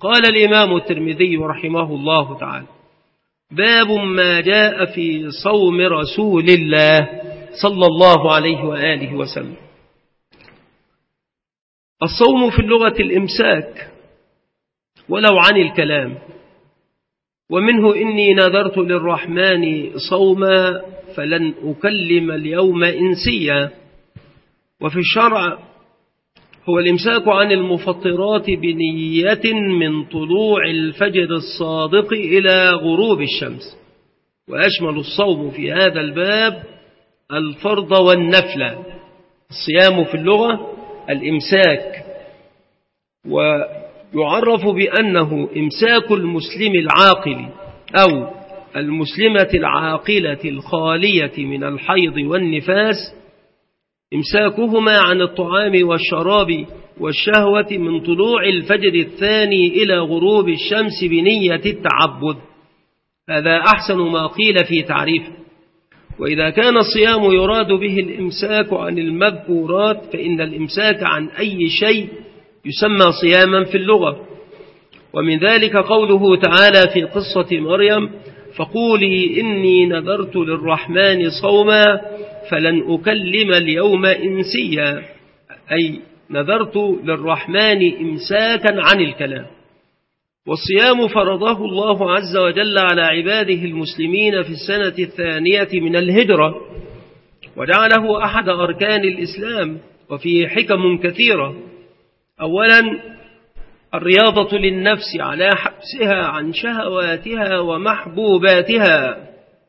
قال الإمام الترمذي رحمه الله تعالى: باب ما جاء في صوم رسول الله صلى الله عليه وآله وسلم. الصوم في اللغة الإمساك ولو عن الكلام، ومنه إني نذرت للرحمن صوما فلن أكلم اليوم إنسيا. وفي الشرع هو الإمساك عن المفطرات بنية من طلوع الفجر الصادق إلى غروب الشمس، وأشمل الصوم في هذا الباب الفرض والنفل. الصيام في اللغة الإمساك، ويعرف بأنه إمساك المسلم العاقل أو المسلمة العاقلة الخالية من الحيض والنفاس، إمساكهما عن الطعام والشراب والشهوة من طلوع الفجر الثاني إلى غروب الشمس بنية التعبد. هذا أحسن ما قيل في تعريفه. وإذا كان الصيام يراد به الإمساك عن المذكورات، فإن الإمساك عن أي شيء يسمى صياما في اللغة. ومن ذلك قوله تعالى في قصة مريم: فقولي إني نذرت للرحمن صوما فلن أكلم اليوم إنسيا، أي نذرت للرحمن إمساكا عن الكلام. والصيام فرضه الله عز وجل على عباده المسلمين في السنة الثانية من الهجرة، وجعله أحد أركان الإسلام، وفيه حكم كثيرة. أولا الرياضة للنفس على حبسها عن شهواتها ومحبوباتها.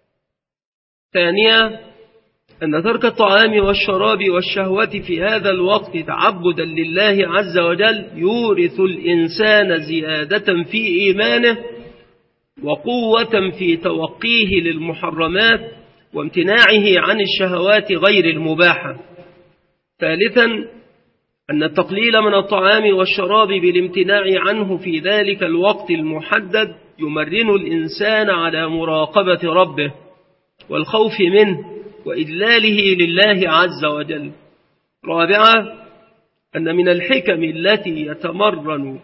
ثانيا أن ترك الطعام والشراب والشهوة في هذا الوقت تعبدا لله عز وجل يورث الإنسان زيادة في إيمانه وقوة في توقيه للمحرمات وامتناعه عن الشهوات غير المباحة. ثالثا أن التقليل من الطعام والشراب بالامتناع عنه في ذلك الوقت المحدد يمرن الإنسان على مراقبة ربه والخوف منه وإذلاله لله عز وجل. رابعا أن من الحكم التي يتمرن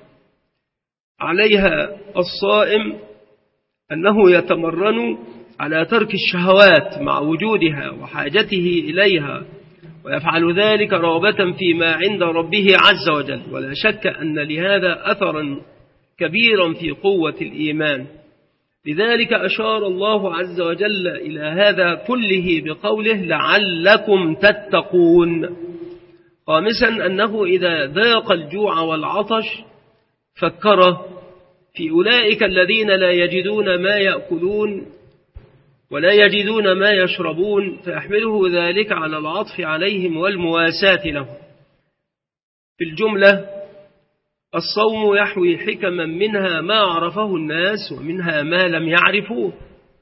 عليها الصائم أنه يتمرن على ترك الشهوات مع وجودها وحاجته إليها، ويفعل ذلك رغبة فيما عند ربه عز وجل. ولا شك أن لهذا أثرا كبيرا في قوة الإيمان. لذلك أشار الله عز وجل إلى هذا كله بقوله: لعلكم تتقون. خامسا أنه إذا ذاق الجوع والعطش فكر في أولئك الذين لا يجدون ما يأكلون ولا يجدون ما يشربون، فيحمله ذلك على العطف عليهم والمواساة لهم. في الجملة الصوم يحوي حكما منها ما عرفه الناس ومنها ما لم يعرفوه.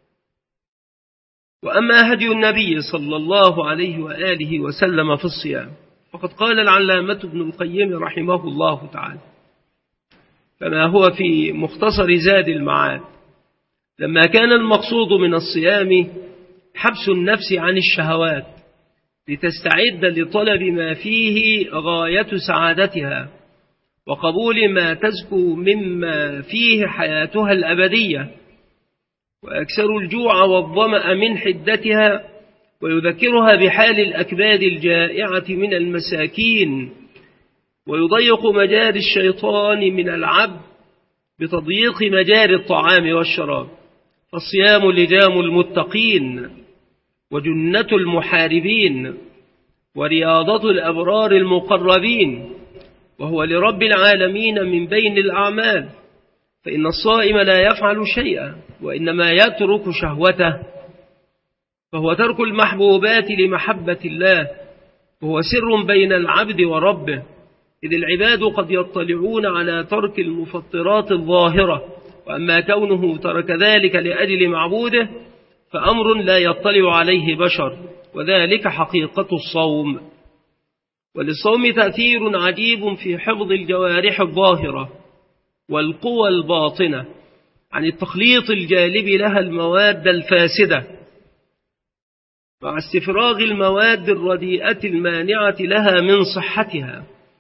وأما هدي النبي صلى الله عليه وآله وسلم في الصيام، فقد قال العلامة ابن القيم رحمه الله تعالى كما هو في مختصر زاد المعاد: لما كان المقصود من الصيام حبس النفس عن الشهوات لتستعد لطلب ما فيه غاية سعادتها وقبول ما تزكو مما فيه حياتها الأبدية، وأكثر الجوع والظمأ من حدتها، ويذكرها بحال الأكباد الجائعة من المساكين، ويضيق مجاري الشيطان من العبد بتضييق مجاري الطعام والشراب. فالصيام لجام المتقين وجنة المحاربين ورياضة الأبرار المقربين، وهو لرب العالمين من بين الأعمال. فإن الصائم لا يفعل شيئا وإنما يترك شهوته، فهو ترك المحبوبات لمحبة الله، وهو سر بين العبد وربه، إذ العباد قد يطلعون على ترك المفطرات الظاهرة، وأما كونه ترك ذلك لأجل معبوده فأمر لا يطلع عليه بشر، وذلك حقيقة الصوم. وللصوم تأثير عجيب في حفظ الجوارح الظاهرة والقوى الباطنة عن التخليط الجالب لها المواد الفاسدة، مع استفراغ المواد الرديئة المانعة لها من صحتها.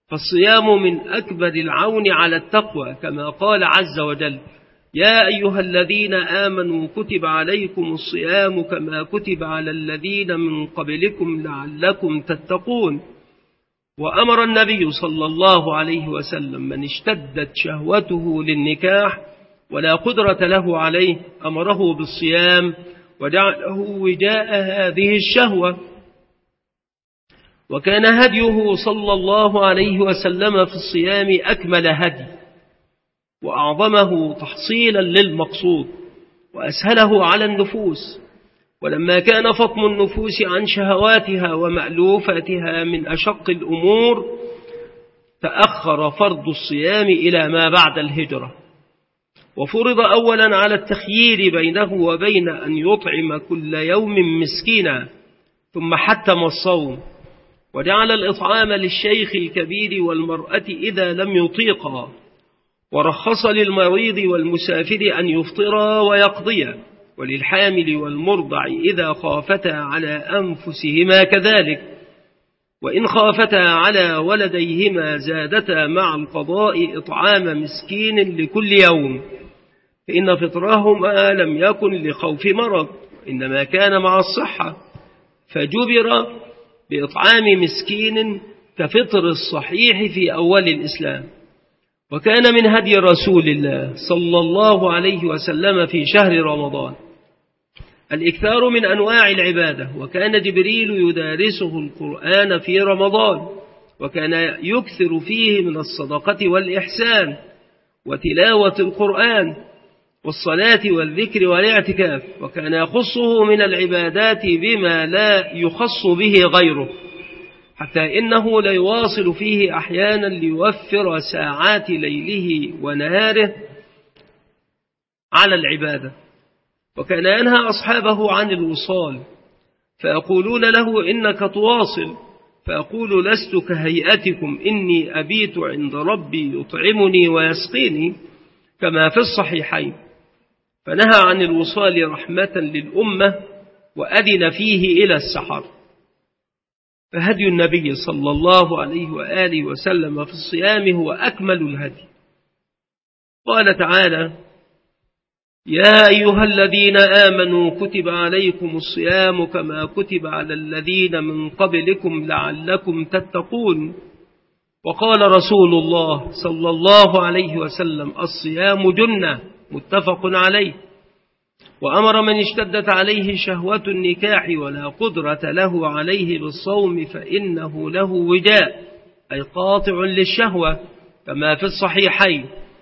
فالصيام من أكبر العون على التقوى، كما قال عز وجل: يا أيها الذين آمنوا كتب عليكم الصيام كما كتب على الذين من قبلكم لعلكم تتقون. وأمر النبي صلى الله عليه وسلم من اشتدت شهوته للنكاح ولا قدرة له عليه أمره بالصيام وجعله وجاء هذه الشهوة. وكان هديه صلى الله عليه وسلم في الصيام أكمل هدي وأعظمه تحصيلا للمقصود وأسهله على النفوس. ولما كان فطم النفوس عن شهواتها ومألوفاتها من أشق الأمور تأخر فرض الصيام إلى ما بعد الهجرة، وفرض أولا على التخيير بينه وبين أن يطعم كل يوم مسكينا، ثم حتم الصوم وجعل الإطعام للشيخ الكبير والمرأة إذا لم يطيقا، ورخص للمريض والمسافر أن يفطرا ويقضيا، وللحامل والمرضع إذا خافتا على أنفسهما كذلك، وإن خافتا على ولديهما زادتا مع القضاء إطعام مسكين لكل يوم، فإن فطرهما لم يكن لخوف مرض إنما كان مع الصحة، فجبر بإطعام مسكين كفطر الصحيح في أول الإسلام. وكان من هدي رسول الله صلى الله عليه وسلم في شهر رمضان الإكثار من أنواع العبادة، وكان جبريل يدارسه القرآن في رمضان، وكان يكثر فيه من الصدقة والإحسان وتلاوة القرآن والصلاة والذكر والاعتكاف، وكان يخصه من العبادات بما لا يخص به غيره، حتى إنه ليواصل فيه أحيانا ليوفر ساعات ليله ونهاره على العبادة. وكان ينهى أصحابه عن الوصال، فيقولون له: إنك تواصل، فيقول: لست كهيئتكم، إني أبيت عند ربي يطعمني ويسقيني، كما في الصحيحين. فنهى عن الوصال رحمة للأمة وأذن فيه إلى السحر. فهدي النبي صلى الله عليه وآله وسلم في الصيام هو أكمل الهدي. قال تعالى: يا أيها الذين آمنوا كتب عليكم الصيام كما كتب على الذين من قبلكم لعلكم تتقون. وقال رسول الله صلى الله عليه وسلم: الصيام جنة، متفق عليه. وأمر من اشتدت عليه شهوة النكاح ولا قدرة له عليه بالصوم فإنه له وجاء، أي قاطع للشهوة، كما في الصحيحين.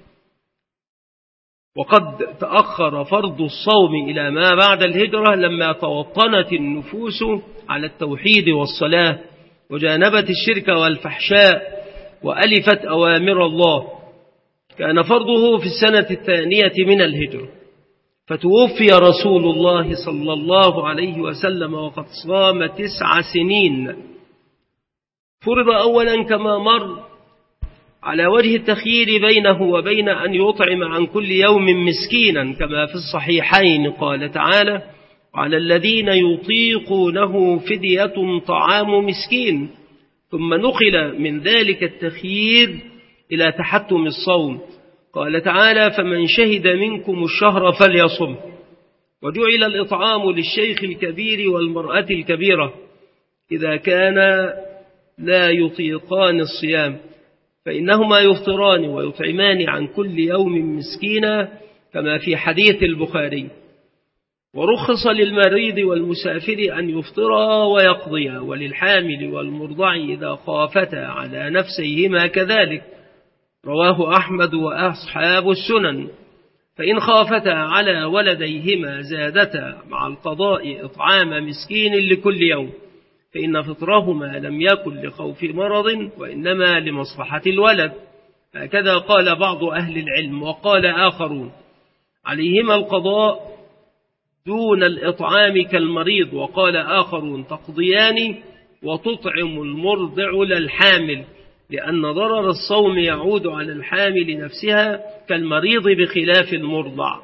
وقد تأخر فرض الصوم إلى ما بعد الهجرة لما توطنت النفوس على التوحيد والصلاة وجانبت الشرك والفحشاء وألفت أوامر الله. كان فرضه في السنة الثانية من الهجرة، فتوفي رسول الله صلى الله عليه وسلم وقد صام 9 سنين. فرض أولا كما مر على وجه التخيير بينه وبين أن يطعم عن كل يوم مسكينا، كما في الصحيحين. قال تعالى: وعلى الذين يطيقونه فدية طعام مسكين. ثم نقل من ذلك التخيير إلى تحتم الصوم. قال تعالى: فمن شهد منكم الشهر فليصم. وجعل الإطعام للشيخ الكبير والمرأة الكبيرة إذا كان لا يطيقان الصيام، فإنهما يفطران ويطعمان عن كل يوم مسكينا، كما في حديث البخاري. ورخص للمريض والمسافر أن يفطرا ويقضيا، وللحامل والمرضع إذا خافتا على نفسيهما كذلك. رواه أحمد وأصحاب السنن. فإن خافتا على ولديهما زادتا مع القضاء إطعام مسكين لكل يوم، فإن فطرهما لم يكن لخوف مرض وإنما لمصلحة الولد. هكذا قال بعض أهل العلم. وقال آخرون: عليهما القضاء دون الإطعام كالمريض. وقال آخرون: تقضيان وتطعم المرضع للحامل، لأن ضرر الصوم يعود على الحامل نفسها كالمريض بخلاف المرضع.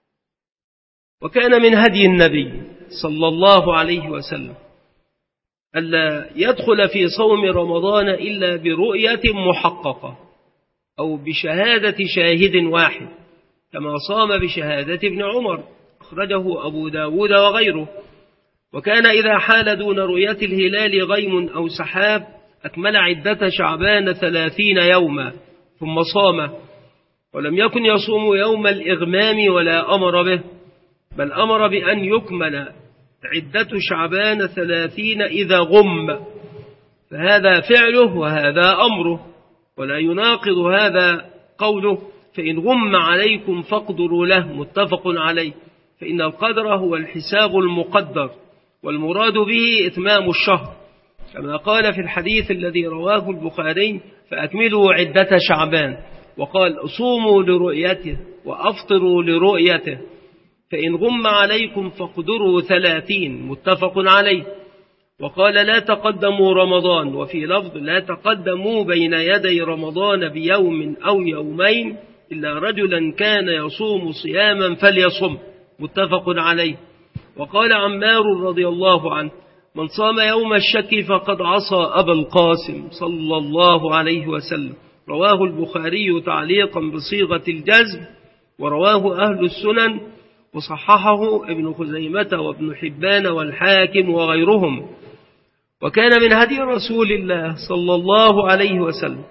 وكان من هدي النبي صلى الله عليه وسلم ألا يدخل في صوم رمضان إلا برؤية محققة أو بشهادة شاهد واحد، كما صام بشهادة ابن عمر، أخرجه أبو داود وغيره. وكان إذا حال دون رؤية الهلال غيم أو سحاب أكمل عدة شعبان 30 يوما ثم صام، ولم يكن يصوم يوم الإغمام ولا أمر به، بل أمر بأن يكمل عدة شعبان 30 إذا غم، فهذا فعله وهذا أمره، ولا يناقض هذا قوله فإن غم عليكم فاقدروا له، متفق عليه، فإن القدر هو الحساب المقدر، والمراد به إتمام الشهر، كما قال في الحديث الذي رواه البخاري فأكملوا عدة شعبان، وقال صوموا لرؤيته وأفطروا لرؤيته، فإن غم عليكم فاقدروا 30، متفق عليه. وقال لا تقدموا رمضان، وفي لفظ لا تقدموا بين يدي رمضان بيوم أو يومين إلا رجلا كان يصوم صياما فليصم، متفق عليه. وقال عمار رضي الله عنه من صام يوم الشك فقد عصى أبا القاسم صلى الله عليه وسلم، رواه البخاري تعليقا بصيغة الجزم، ورواه أهل السنن، وصححه ابن خزيمة وابن حبان والحاكم وغيرهم. وكان من هدي رسول الله صلى الله عليه وسلم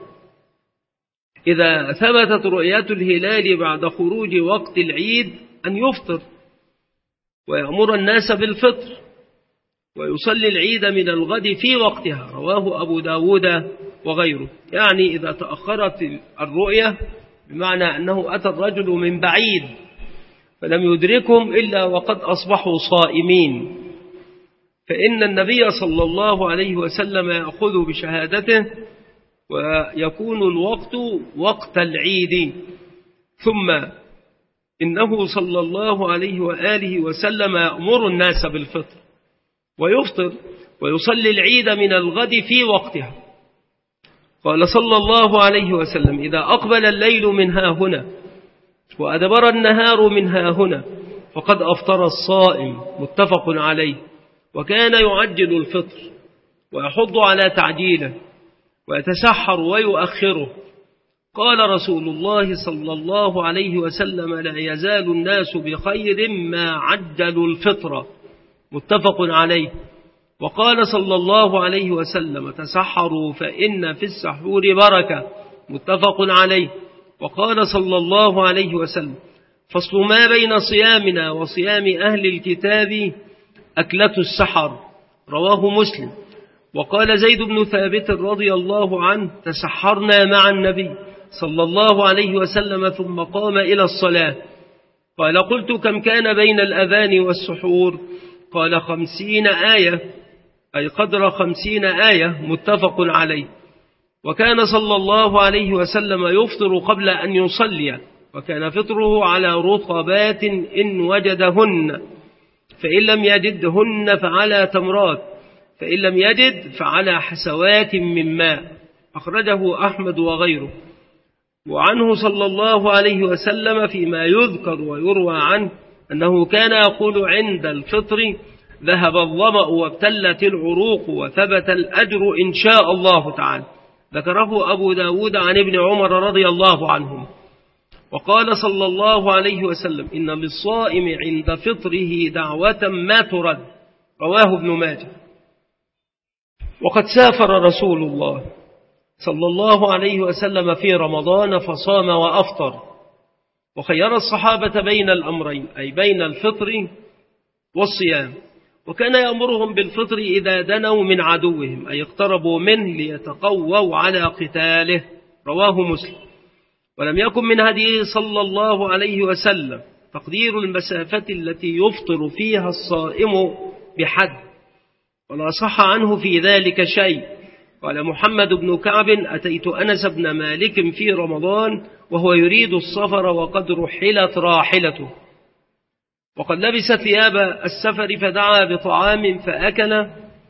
إذا ثبتت رؤية الهلال بعد خروج وقت العيد أن يفطر ويأمر الناس بالفطر ويصلي العيد من الغد في وقتها، رواه أبو داود وغيره. يعني إذا تأخرت الرؤية بمعنى أنه أتى الرجل من بعيد فلم يدركهم إلا وقد أصبحوا صائمين، فإن النبي صلى الله عليه وسلم يأخذ بشهادته ويكون الوقت وقت العيد، ثم إنه صلى الله عليه وآله وسلم يأمر الناس بالفطر ويفطر ويصلي العيد من الغد في وقتها. قال صلى الله عليه وسلم إذا أقبل الليل من ها هنا وأدبر النهار من ها هنا فقد أفطر الصائم، متفق عليه. وكان يعجل الفطر ويحض على تعجيله ويتسحر ويؤخره. قال رسول الله صلى الله عليه وسلم لا يزال الناس بخير ما عجلوا الفطر، متفق عليه. وقال صلى الله عليه وسلم تسحروا فإن في السحور بركة، متفق عليه. وقال صلى الله عليه وسلم فصل ما بين صيامنا وصيام أهل الكتاب أكلة السحر، رواه مسلم. وقال زيد بن ثابت رضي الله عنه تسحرنا مع النبي صلى الله عليه وسلم ثم قام إلى الصلاة. قال قلت كم كان بين الأذان والسحور؟ قال 50 آية، أي قدر 50 آية، متفق عليه. وكان صلى الله عليه وسلم يفطر قبل أن يصلي، وكان فطره على رطبات إن وجدهن، فإن لم يجدهن فعلى تمرات، فإن لم يجد فعلى حسوات من ماء، أخرجه أحمد وغيره. وعنه صلى الله عليه وسلم فيما يذكر ويروى عنه أنه كان يقول عند الفطر ذهب الظمأ وابتلت العروق وثبت الأجر إن شاء الله تعالى، ذكره أبو داود عن ابن عمر رضي الله عنهم. وقال صلى الله عليه وسلم إن للصائم عند فطره دعوة ما ترد، رواه ابن ماجه. وقد سافر رسول الله صلى الله عليه وسلم في رمضان فصام وأفطر، وخير الصحابة بين الأمرين، أي بين الفطر والصيام، وكان يأمرهم بالفطر إذا دنوا من عدوهم، أي اقتربوا منه ليتقووا على قتاله، رواه مسلم. ولم يكن من هديه صلى الله عليه وسلم تقدير المسافة التي يفطر فيها الصائم بحد، ولا صح عنه في ذلك شيء. قال محمد بن كعب أتيت أنس بن مالك في رمضان وهو يريد السفر وقد رحلت راحلته، وقد لبس ثياب السفر فدعا بطعام فأكل،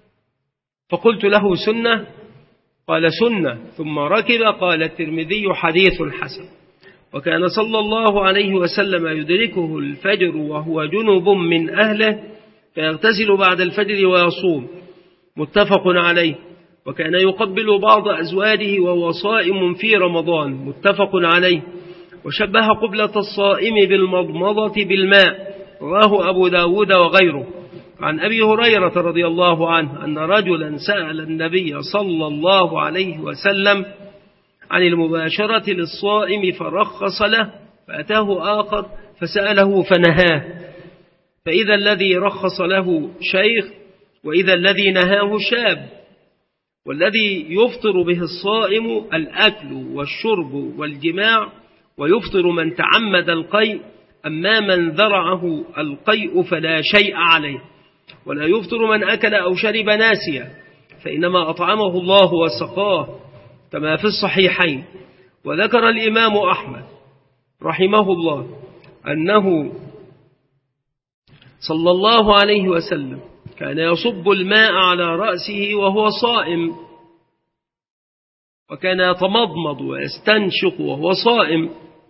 فقلت له سنة؟ قال سنة، ثم ركب. قال الترمذي حديث حسن. وكان صلى الله عليه وسلم يدركه الفجر وهو جنب من أهله فيغتسل بعد الفجر ويصوم، متفق عليه. وكان يقبل بعض أزواجه وهو صائم في رمضان، متفق عليه. وشبه قبلة الصائم بالمضمضة بالماء، رواه أبو داود وغيره. عن أبي هريرة رضي الله عنه أن رجلا سأل النبي صلى الله عليه وسلم عن المباشرة للصائم فرخص له، فأتاه آخر فسأله فنهاه، فإذا الذي رخص له شيخ وإذا الذي نهاه شاب. والذي يفطر به الصائم الأكل والشرب والجماع، ويفطر من تعمد القيء، أما من ذرعه القيء فلا شيء عليه. ولا يفطر من أكل أو شرب ناسيا، فإنما أطعمه الله وسقاه، كما في الصحيحين. وذكر الإمام أحمد رحمه الله أنه صلى الله عليه وسلم كان يصب الماء على رأسه وهو صائم، وكان يتمضمض ويستنشق وهو صائم،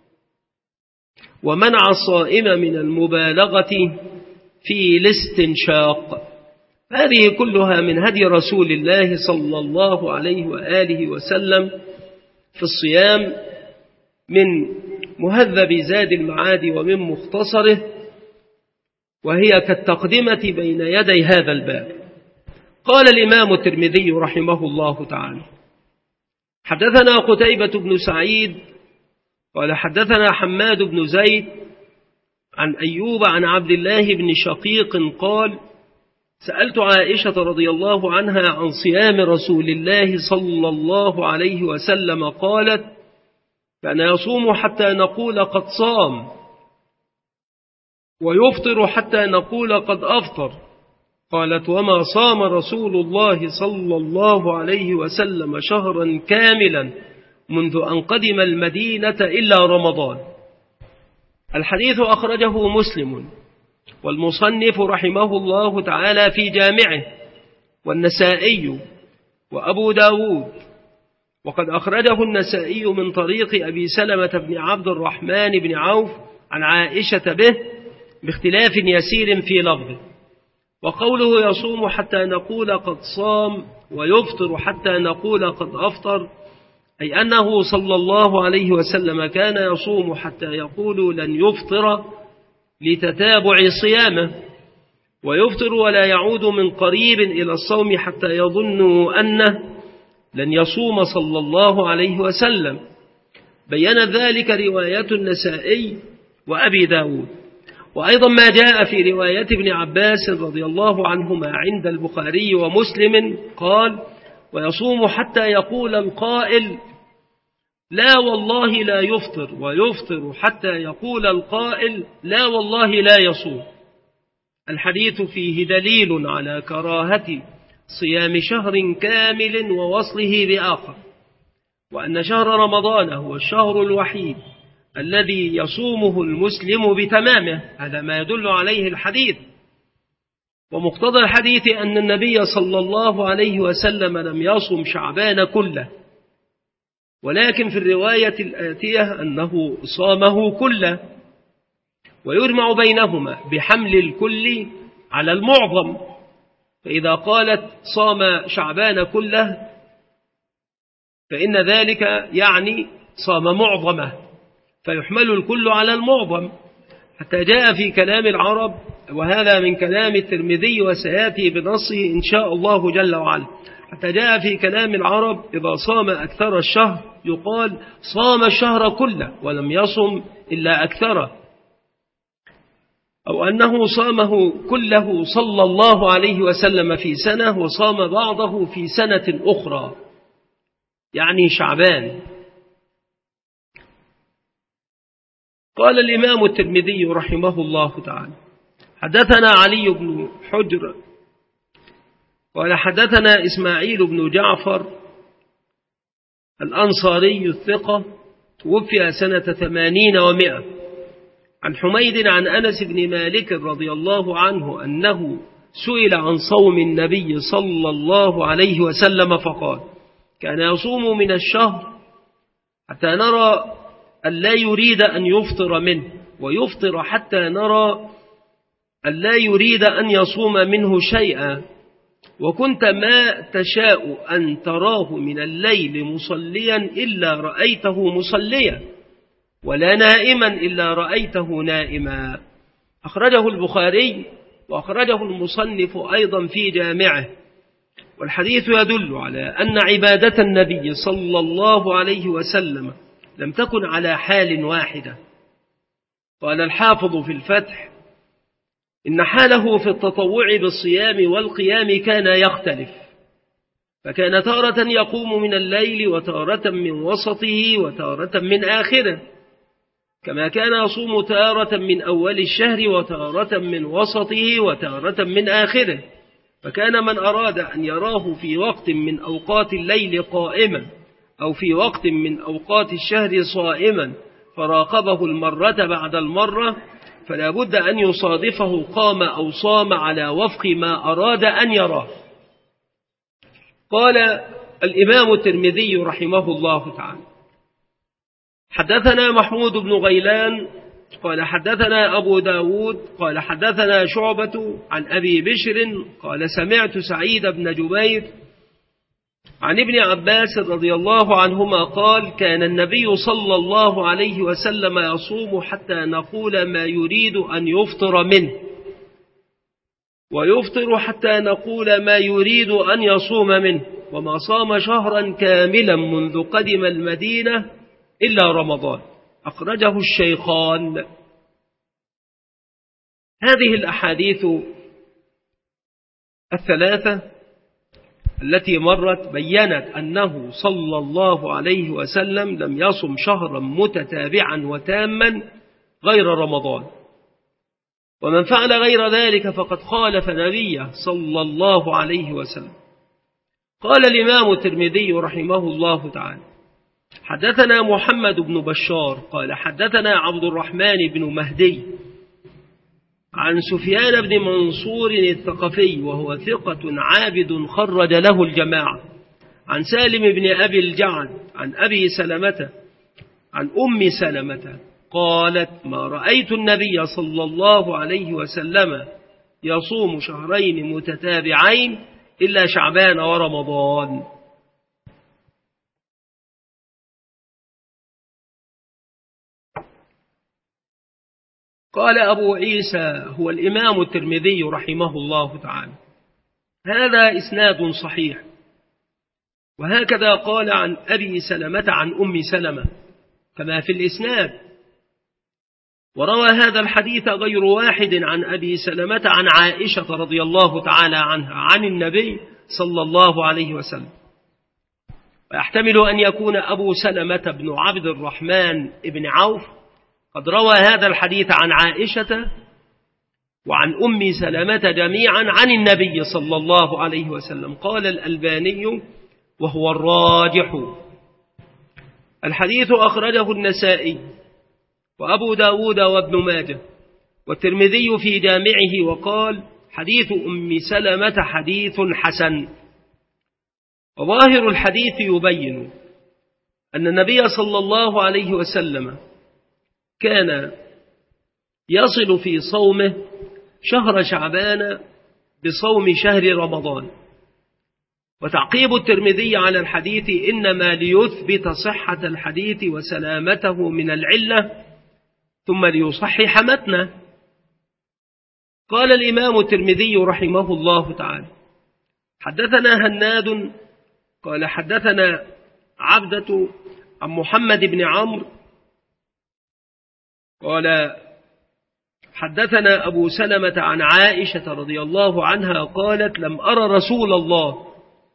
ومنع الصائم من المبالغة في الاستنشاق. هذه كلها من هدي رسول الله صلى الله عليه وآله وسلم في الصيام، من مهذب زاد المعاد ومن مختصره، وهي كالتقدمة بين يدي هذا الباب. قال الإمام الترمذي رحمه الله تعالى: حدثنا قتيبة بن سعيد قال حدثنا حماد بن زيد عن أيوب عن عبد الله بن شقيق قال: سألت عائشة رضي الله عنها عن صيام رسول الله صلى الله عليه وسلم، قالت: كان يصوم حتى نقول قد صام، ويفطر حتى نقول قد أفطر. قالت: وما صام رسول الله صلى الله عليه وسلم شهرا كاملا منذ أن قدم المدينة إلا رمضان. الحديث أخرجه مسلم والمصنف رحمه الله تعالى في جامعه، والنسائي وأبو داود. وقد أخرجه النسائي من طريق أبي سلمة بن عبد الرحمن بن عوف عن عائشة به، باختلاف يسير في لفظه. وقوله يصوم حتى نقول قد صام ويفطر حتى نقول قد أفطر، أي أنه صلى الله عليه وسلم كان يصوم حتى يقول لن يفطر لتتابع صيامه، ويفطر ولا يعود من قريب إلى الصوم حتى يظن أنه لن يصوم صلى الله عليه وسلم. بيّن ذلك رواية النسائي وأبي داود. وأيضا ما جاء في رواية ابن عباس رضي الله عنهما عند البخاري ومسلم قال: ويصوم حتى يقول القائل لا والله لا يفطر، ويفطر حتى يقول القائل لا والله لا يصوم. الحديث فيه دليل على كراهة صيام شهر كامل ووصله بآخر، وأن شهر رمضان هو الشهر الوحيد الذي يصومه المسلم بتمامه. هذا ما يدل عليه الحديث. ومقتضى الحديث أن النبي صلى الله عليه وسلم لم يصم شعبان كله، ولكن في الرواية الآتية أنه صامه كله، ويجمع بينهما بحمل الكل على المعظم. فإذا قالت صام شعبان كله فإن ذلك يعني صام معظمه، فيحمل الكل على المعظم، حتى جاء في كلام العرب، وهذا من كلام الترمذي وسيأتي بنصه إن شاء الله جل وعلا، حتى جاء في كلام العرب إذا صام أكثر الشهر يقال صام الشهر كله ولم يصم إلا أكثره، أو أنه صامه كله صلى الله عليه وسلم في سنة وصام بعضه في سنة أخرى، يعني شعبان. قال الإمام الترمذي رحمه الله تعالى: حدثنا علي بن حجر قال حدثنا إسماعيل بن جعفر الأنصاري الثقة، توفي سنة 80 و100، عن حميد عن أنس بن مالك رضي الله عنه أنه سئل عن صوم النبي صلى الله عليه وسلم فقال: كان يصوم من الشهر حتى نرى أن لا يريد أن يفطر منه، ويفطر حتى نرى أن لا يريد أن يصوم منه شيئا، وكنت ما تشاء أن تراه من الليل مصليا إلا رأيته مصليا، ولا نائما إلا رأيته نائما. أخرجه البخاري وأخرجه المصنف أيضا في جامعه. والحديث يدل على أن عبادة النبي صلى الله عليه وسلم لم تكن على حال واحدة. قال الحافظ في الفتح: إن حاله في التطوع بالصيام والقيام كان يختلف، فكان تارة يقوم من الليل وتارة من وسطه وتارة من آخره، كما كان يصوم تارة من أول الشهر وتارة من وسطه وتارة من آخره. فكان من أراد أن يراه في وقت من أوقات الليل قائما أو في وقت من أوقات الشهر صائما فراقبه المرة بعد المرة، فلا بد أن يصادفه قام أو صام على وفق ما أراد أن يراه. قال الإمام الترمذي رحمه الله تعالى: حدثنا محمود بن غيلان قال حدثنا أبو داود قال حدثنا شعبة عن أبي بشر قال سمعت سعيد بن جبير عن ابن عباس رضي الله عنهما قال: كان النبي صلى الله عليه وسلم يصوم حتى نقول ما يريد أن يفطر منه، ويفطر حتى نقول ما يريد أن يصوم منه، وما صام شهرا كاملا منذ قدم المدينة إلا رمضان. أخرجه الشيخان. هذه الأحاديث الثلاثة التي مرت بيّنت أنه صلى الله عليه وسلم لم يصم شهرا متتابعا وتاما غير رمضان، ومن فعل غير ذلك فقد خالف نبيه صلى الله عليه وسلم. قال الإمام الترمذي رحمه الله تعالى: حدثنا محمد بن بشار قال حدثنا عبد الرحمن بن مهدي عن سفيان بن منصور الثقفي وهو ثقة عابد خرج له الجماعة، عن سالم بن أبي الجعد عن أبي سلمة عن أم سلمة قالت: ما رأيت النبي صلى الله عليه وسلم يصوم شهرين متتابعين إلا شعبان ورمضان. قال أبو عيسى هو الإمام الترمذي رحمه الله تعالى: هذا إسناد صحيح. وهكذا قال عن أبي سلمة عن أم سلمة كما في الإسناد. وروى هذا الحديث غير واحد عن أبي سلمة عن عائشة رضي الله تعالى عنها عن النبي صلى الله عليه وسلم. ويحتمل أن يكون أبو سلمة بن عبد الرحمن بن عوف قد روى هذا الحديث عن عائشة وعن أم سلمة جميعا عن النبي صلى الله عليه وسلم. قال الألباني وهو الراجح. الحديث أخرجه النسائي وأبو داود وابن ماجه والترمذي في جامعه، وقال: حديث أم سلمة حديث حسن. وظاهر الحديث يبين أن النبي صلى الله عليه وسلم كان يصل في صومه شهر شعبان بصوم شهر رمضان. وتعقيب الترمذي على الحديث إنما ليثبت صحة الحديث وسلامته من العلة ثم ليصحح متنه. قال الإمام الترمذي رحمه الله تعالى: حدثنا هناد قال حدثنا عبدة عن محمد بن عمرو قال حدثنا أبو سلمة عن عائشة رضي الله عنها قالت: لم أرى رسول الله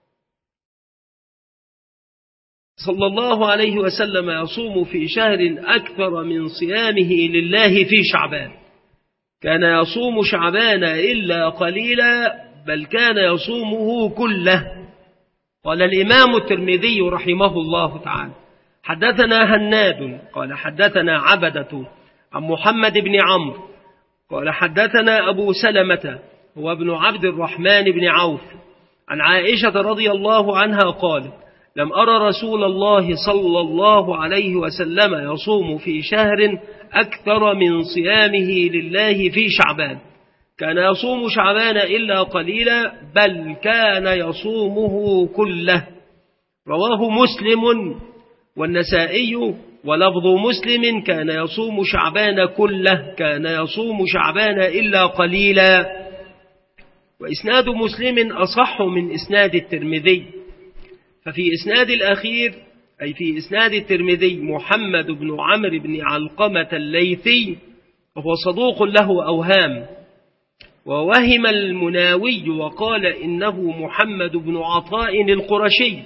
صلى الله عليه وسلم يصوم في شهر أكثر من صيامه لله في شعبان، كان يصوم شعبان إلا قليلا بل كان يصومه كله. قال الإمام الترمذي رحمه الله تعالى: حدثنا هناد قال حدثنا عبدة عن محمد بن عمرو قال حدثنا أبو سلمة هو ابن عبد الرحمن بن عوف عن عائشة رضي الله عنها قالت: لم أرى رسول الله صلى الله عليه وسلم يصوم في شهر أكثر من صيامه لله في شعبان، كان يصوم شعبان إلا قليلا بل كان يصومه كله. رواه مسلم والنسائي، ولفظ مسلم كان يصوم شعبان كله، كان يصوم شعبان إلا قليلا. وإسناد مسلم أصح من إسناد الترمذي، ففي إسناد الأخير أي في إسناد الترمذي محمد بن عمرو بن علقمة الليثي، وهو صدوق له أوهام، ووهم المناوي وقال إنه محمد بن عطاء القرشي.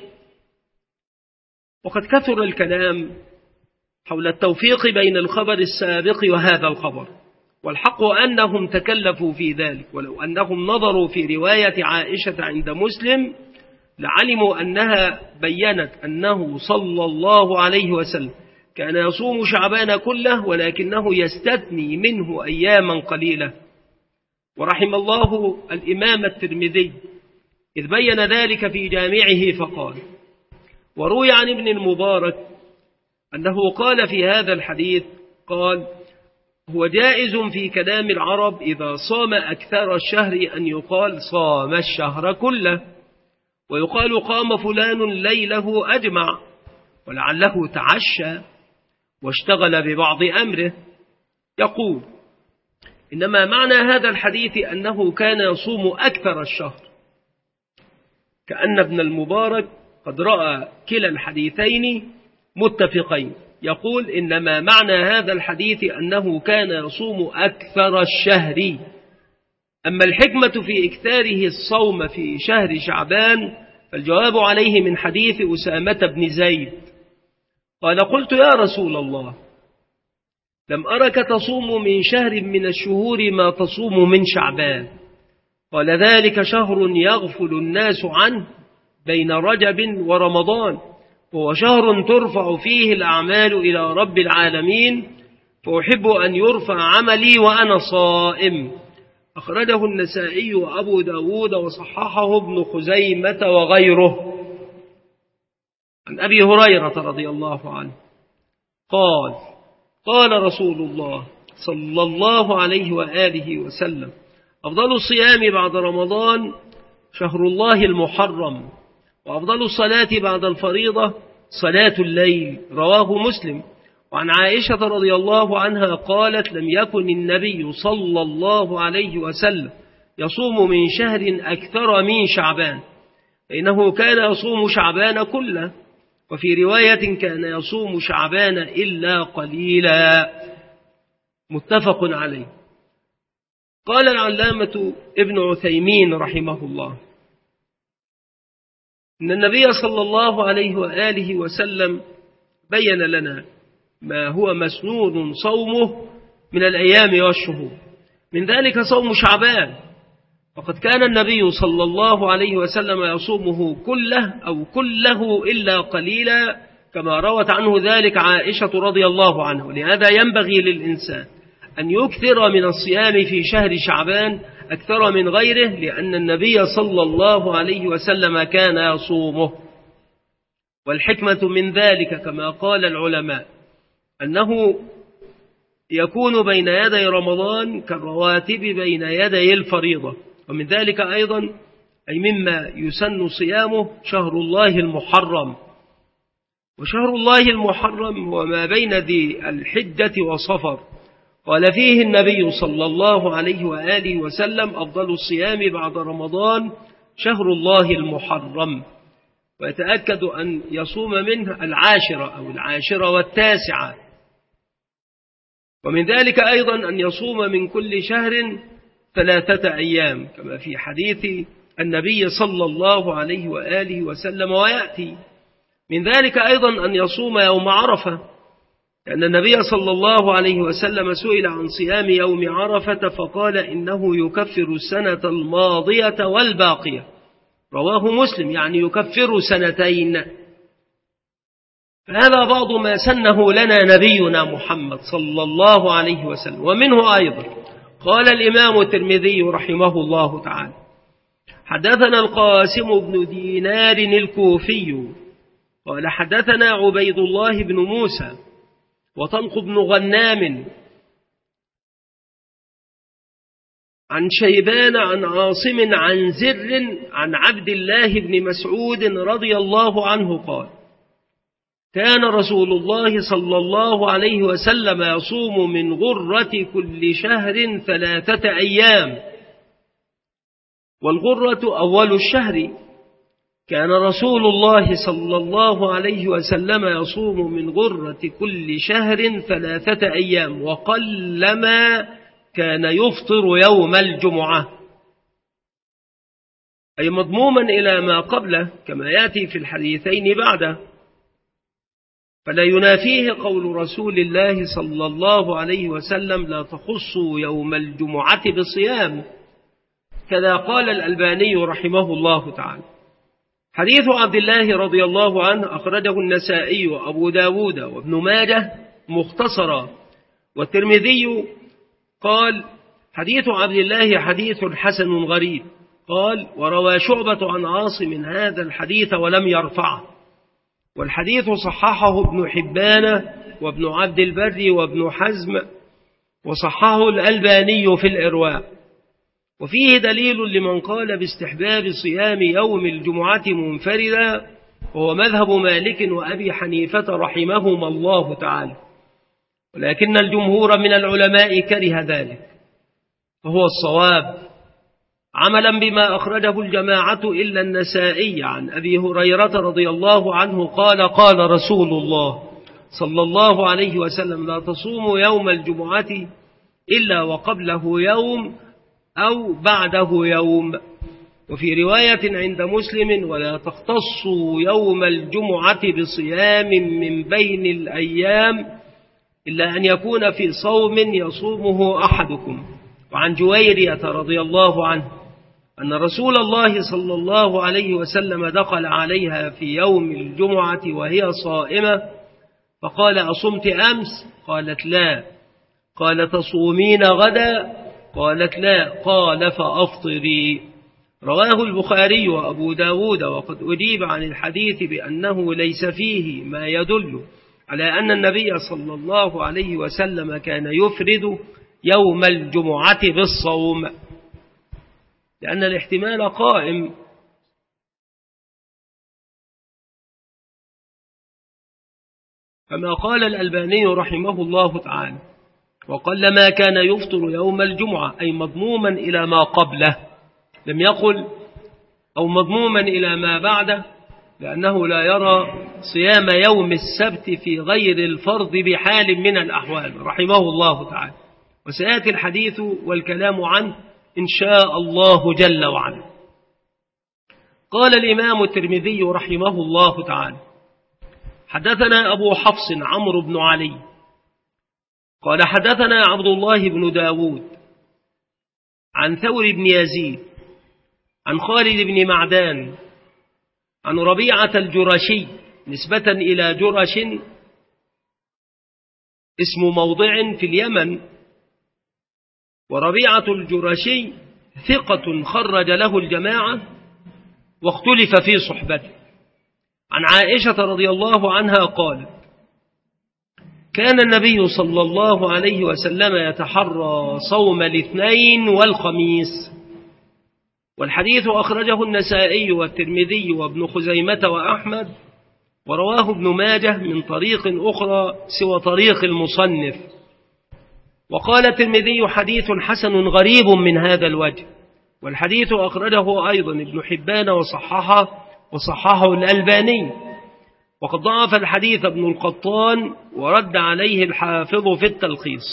وقد كثر الكلام حول التوفيق بين الخبر السابق وهذا الخبر، والحق أنهم تكلفوا في ذلك، ولو أنهم نظروا في رواية عائشة عند مسلم لعلموا أنها بيّنت أنه صلى الله عليه وسلم كان يصوم شعبان كله، ولكنه يستثني منه أياما قليلة. ورحم الله الإمام الترمذي إذ بيّن ذلك في جامعه فقال: وروي عن ابن المبارك أنه قال في هذا الحديث، قال: هو جائز في كلام العرب إذا صام أكثر الشهر أن يقال صام الشهر كله، ويقال قام فلان ليله أجمع، ولعله تعشى واشتغل ببعض أمره. يقول: إنما معنى هذا الحديث أنه كان يصوم أكثر الشهر، كأن ابن المبارك قد رأى كلا الحديثين متفقين. يقول: إنما معنى هذا الحديث أنه كان يصوم أكثر الشهر. أما الحكمة في إكثاره الصوم في شهر شعبان فالجواب عليه من حديث أسامة بن زيد قال: قلت يا رسول الله، لم أرك تصوم من شهر من الشهور ما تصوم من شعبان. قال: ذلك شهر يغفل الناس عنه بين رجب ورمضان، وهو شهر ترفع فيه الأعمال إلى رب العالمين، فأحب أن يرفع عملي وأنا صائم. أخرجه النسائي وأبو داود وصححه ابن خزيمة وغيره. عن أبي هريرة رضي الله عنه قال: قال رسول الله صلى الله عليه وآله وسلم: أفضل الصيام بعد رمضان شهر الله المحرم، وأفضل الصلاة بعد الفريضة صلاة الليل. رواه مسلم. وعن عائشة رضي الله عنها قالت: لم يكن النبي صلى الله عليه وسلم يصوم من شهر أكثر من شعبان، فإنه كان يصوم شعبان كله، وفي رواية كان يصوم شعبان إلا قليلا. متفق عليه. قال العلامة ابن عثيمين رحمه الله: إن النبي صلى الله عليه وآله وسلم بين لنا ما هو مسنون صومه من الأيام والشهور، من ذلك صوم شعبان، وقد كان النبي صلى الله عليه وسلم يصومه كله أو كله إلا قليلا، كما روت عنه ذلك عائشة رضي الله عنه. ولهذا ينبغي للإنسان أن يكثر من الصيام في شهر شعبان أكثر من غيره، لأن النبي صلى الله عليه وسلم كان يصومه. والحكمة من ذلك كما قال العلماء أنه يكون بين يدي رمضان كالرواتب بين يدي الفريضة. ومن ذلك أيضا أي مما يسن صيامه شهر الله المحرم، وشهر الله المحرم هو ما بين ذي الحجة وصفر. قال فيه النبي صلى الله عليه وآله وسلم: أفضل الصيام بعد رمضان شهر الله المحرم. ويتأكد أن يصوم منه العاشرة أو العاشرة والتاسعة. ومن ذلك أيضا أن يصوم من كل شهر 3 أيام كما في حديث النبي صلى الله عليه وآله وسلم. ويأتي من ذلك أيضا أن يصوم يوم عرفة، لأن النبي صلى الله عليه وسلم سئل عن صيام يوم عرفة فقال: إنه يكفر السنة الماضية والباقية. رواه مسلم، يعني يكفر 2. فهذا بعض ما سنه لنا نبينا محمد صلى الله عليه وسلم. ومنه أيضا قال الإمام الترمذي رحمه الله تعالى: حدثنا القاسم بن دينار الكوفي قال: حدثنا عبيد الله بن موسى وطلق بن غنام عن شيبان عن عاصم عن زر عن عبد الله بن مسعود رضي الله عنه قال: كان رسول الله صلى الله عليه وسلم يصوم من غرة كل شهر 3 أيام، والغرة أول الشهر. كان رسول الله صلى الله عليه وسلم يصوم من غرة كل شهر 3 أيام، وقلما كان يفطر يوم الجمعة، أي مضموما إلى ما قبله كما يأتي في الحديثين بعده، فلا ينافيه قول رسول الله صلى الله عليه وسلم: لا تخصوا يوم الجمعة بصيام، كذا قال الألباني رحمه الله تعالى. حديث عبد الله رضي الله عنه أخرجه النسائي وأبو داود وابن ماجه مختصرا، والترمذي قال: حديث عبد الله حديث حسن غريب. قال: وروى شعبة عن عاصم هذا الحديث ولم يرفعه، والحديث صححه ابن حبان وابن عبد البر وابن حزم، وصححه الألباني في الإرواء. وفيه دليل لمن قال باستحباب صيام يوم الجمعة منفردا، وهو مذهب مالك وأبي حنيفة رحمهما الله تعالى، ولكن الجمهور من العلماء كره ذلك، فهو الصواب عملا بما أخرجه الجماعة إلا النسائي عن أبي هريرة رضي الله عنه قال: قال رسول الله صلى الله عليه وسلم: لا تصوموا يوم الجمعة إلا وقبله يوم أو بعده يوم. وفي رواية عند مسلم: ولا تختصوا يوم الجمعة بصيام من بين الأيام إلا أن يكون في صوم يصومه أحدكم. وعن جويرية رضي الله عنه أن رسول الله صلى الله عليه وسلم دخل عليها في يوم الجمعة وهي صائمة، فقال: أصمت أمس؟ قالت: لا. قال: تصومين غدا؟ قالت: لا. قال: فأفطري. رواه البخاري وأبو داود، وقد أجيب عن الحديث بأنه ليس فيه ما يدل على أن النبي صلى الله عليه وسلم كان يفرد يوم الجمعة بالصوم، لأن الاحتمال قائم. كما قال الألباني رحمه الله تعالى: وقل ما كان يفطر يوم الجمعة، أي مضموما إلى ما قبله، لم يقل أو مضموما إلى ما بعده، لأنه لا يرى صيام يوم السبت في غير الفرض بحال من الأحوال رحمه الله تعالى، وسيأتي الحديث والكلام عنه إن شاء الله جل وعلا. قال الإمام الترمذي رحمه الله تعالى: حدثنا أبو حفص عمرو بن علي قال حدثنا عبد الله بن داود عن ثور بن يزيد عن خالد بن معدان عن ربيعة الجرشي نسبة إلى جرش اسم موضع في اليمن، وربيعة الجرشي ثقة خرج له الجماعة واختلف في صحبته. عن عائشة رضي الله عنها قالت: كان النبي صلى الله عليه وسلم يتحرى صوم الاثنين والخميس. والحديث أخرجه النسائي والترمذي وابن خزيمة وأحمد، ورواه ابن ماجه من طريق أخرى سوى طريق المصنف. وقال الترمذي: حديث حسن غريب من هذا الوجه. والحديث أخرجه أيضا ابن حبان وصححه الألباني، وقد ضعف الحديث ابن القطان ورد عليه الحافظ في التلخيص.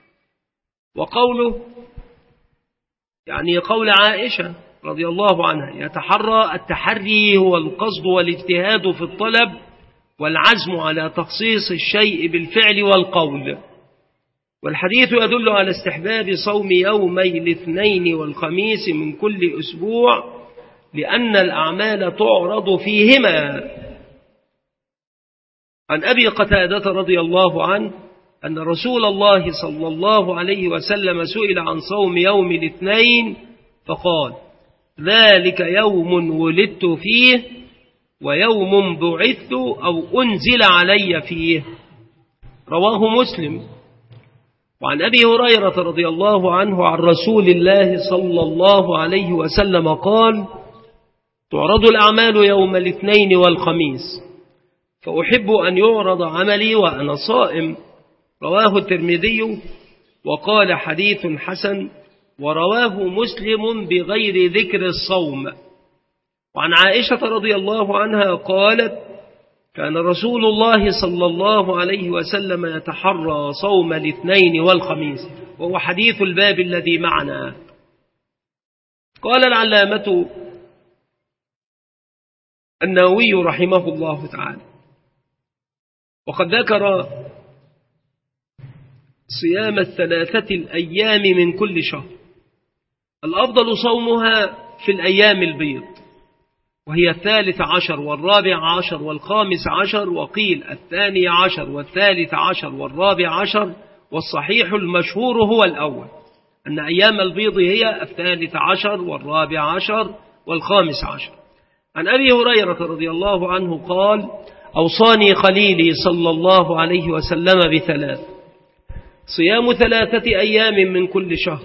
وقوله يعني قول عائشة رضي الله عنها: يتحرى، التحري هو القصد والاجتهاد في الطلب والعزم على تخصيص الشيء بالفعل والقول. والحديث يدل على استحباب صوم يومي الاثنين والخميس من كل أسبوع، لأن الأعمال تعرض فيهما. عن أبي قتادة رضي الله عنه أن رسول الله صلى الله عليه وسلم سئل عن صوم يوم الاثنين فقال: ذلك يوم ولدت فيه ويوم بعثت أو أنزل علي فيه. رواه مسلم. وعن أبي هريرة رضي الله عنه عن رسول الله صلى الله عليه وسلم قال: تعرض الأعمال يوم الاثنين والخميس، فأحب أن يعرض عملي وأنا صائم. رواه الترمذي وقال حديث حسن، ورواه مسلم بغير ذكر الصوم. وعن عائشة رضي الله عنها قالت: كان رسول الله صلى الله عليه وسلم يتحرى صوم الاثنين والخميس، وهو حديث الباب الذي معنا. قال العلامة النووي رحمه الله تعالى: وقد ذكر صيام الثلاثة الأيام من كل شهر، الأفضل صومها في الأيام البيض، وهي 13 و14 و15، وقيل 12 و13 و14، والصحيح المشهور هو الأول، أن أيام البيض هي 13 و14 و15. عن أبي هريرة رضي الله عنه قال: أوصاني خليلي صلى الله عليه وسلم بثلاث: صيام 3 أيام من كل شهر،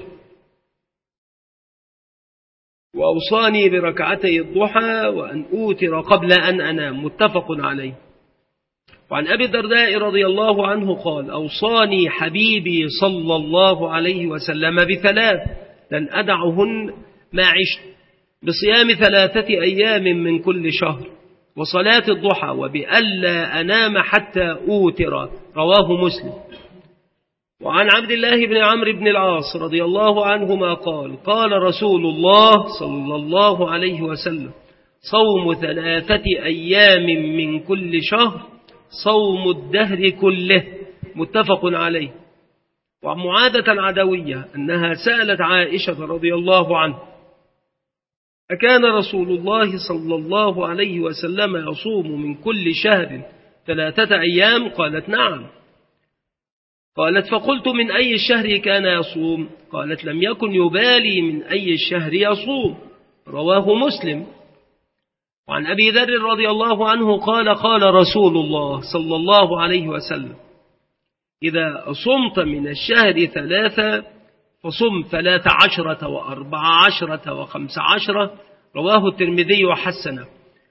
وأوصاني بركعتي الضحى، وأن أوتر قبل أن أنام. متفق عليه. وعن أبي الدرداء رضي الله عنه قال: أوصاني حبيبي صلى الله عليه وسلم بثلاث لن أدعهن ما عشت: بصيام 3 أيام من كل شهر، وصلاة الضحى، وبألا أنام حتى أوتر. رواه مسلم. وعن عبد الله بن عمرو بن العاص رضي الله عنهما قال: قال رسول الله صلى الله عليه وسلم: صوم 3 أيام من كل شهر صوم الدهر كله. متفق عليه. وعن معاذة العدوية أنها سألت عائشة رضي الله عنها: أكان رسول الله صلى الله عليه وسلم يصوم من كل شهر 3 أيام؟ قالت: نعم. قالت: فقلت: من أي الشهر كان يصوم؟ قالت: لم يكن يبالي من أي الشهر يصوم. رواه مسلم. وعن أبي ذر رضي الله عنه قال: قال رسول الله صلى الله عليه وسلم: إذا صمت من الشهر 3 فصم 13 و14 و15. رواه الترمذي وحسنه.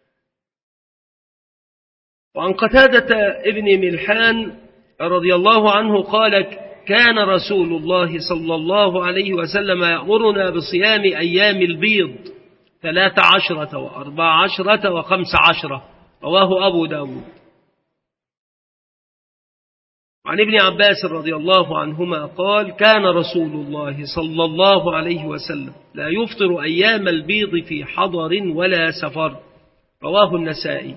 وعن قتادة ابن ملحان رضي الله عنه قال: كان رسول الله صلى الله عليه وسلم يأمرنا بصيام أيام البيض 13 و14 و15. رواه أبو داود. وعن ابن عباس رضي الله عنهما قال: كان رسول الله صلى الله عليه وسلم لا يفطر أيام البيض في حضر ولا سفر. رواه النسائي.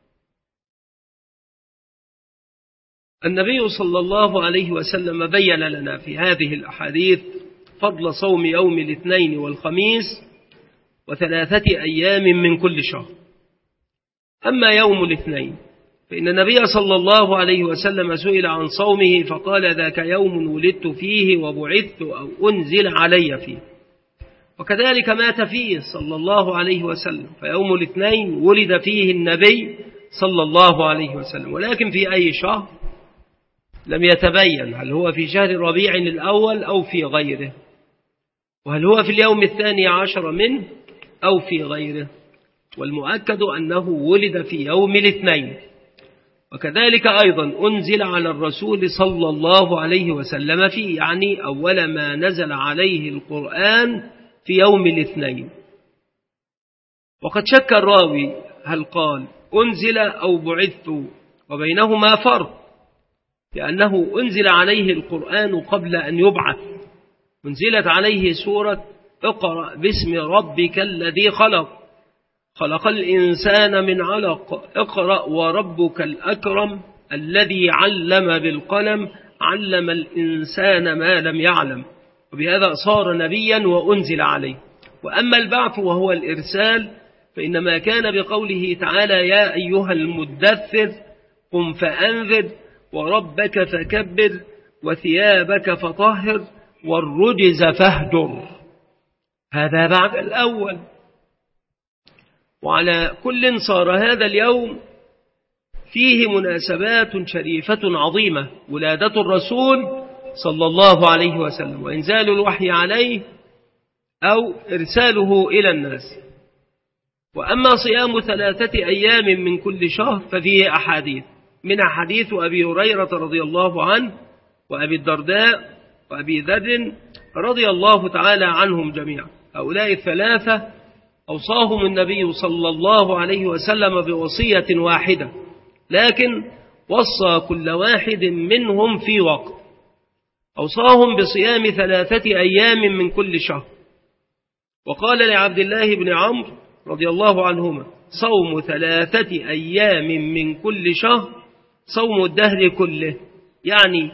النبي صلى الله عليه وسلم بين لنا في هذه الأحاديث فضل صوم يوم الاثنين والخميس و3 أيام من كل شهر. أما يوم الاثنين فإن النبي صلى الله عليه وسلم سئل عن صومه فقال: ذاك يوم ولدت فيه وبعثت أو أنزل علي فيه. وكذلك مات فيه صلى الله عليه وسلم، فيوم الاثنين ولد فيه النبي صلى الله عليه وسلم، ولكن في أي شهر لم يتبين، هل هو في شهر ربيع الأول أو في غيره، وهل هو في اليوم 12 منه أو في غيره، والمؤكد أنه ولد في يوم الاثنين. وكذلك أيضا أنزل على الرسول صلى الله عليه وسلم فيه، يعني أول ما نزل عليه القرآن في يوم الاثنين. وقد شك الراوي هل قال أنزل أو بعثت، وبينهما فرق، لأنه أنزل عليه القرآن قبل أن يبعث، أنزلت عليه سورة اقرأ باسم ربك الذي خلق، خلق الإنسان من علق، اقرأ وربك الأكرم الذي علم بالقلم، علم الإنسان ما لم يعلم، وبهذا صار نبيا وأنزل عليه. وأما البعث وهو الإرسال فإنما كان بقوله تعالى: يا أيها المدثر قم فأنذر وربك فكبر وثيابك فطهر والرجز فاهجر. هذا بعد الأول. وعلى كل صار هذا اليوم فيه مناسبات شريفة عظيمة: ولادة الرسول صلى الله عليه وسلم، وإنزال الوحي عليه أو إرساله إلى الناس. وأما صيام 3 أيام من كل شهر ففيه أحاديث، من حديث أبي هريرة رضي الله عنه وأبي الدرداء وأبي ذر رضي الله تعالى عنهم جميعا. هؤلاء الثلاثة أوصاهم النبي صلى الله عليه وسلم بوصية واحدة، لكن وصى كل واحد منهم في وقت. أوصاهم بصيام 3 أيام من كل شهر، وقال لعبد الله بن عمرو رضي الله عنهما: صوم 3 أيام من كل شهر صوم الدهر كله، يعني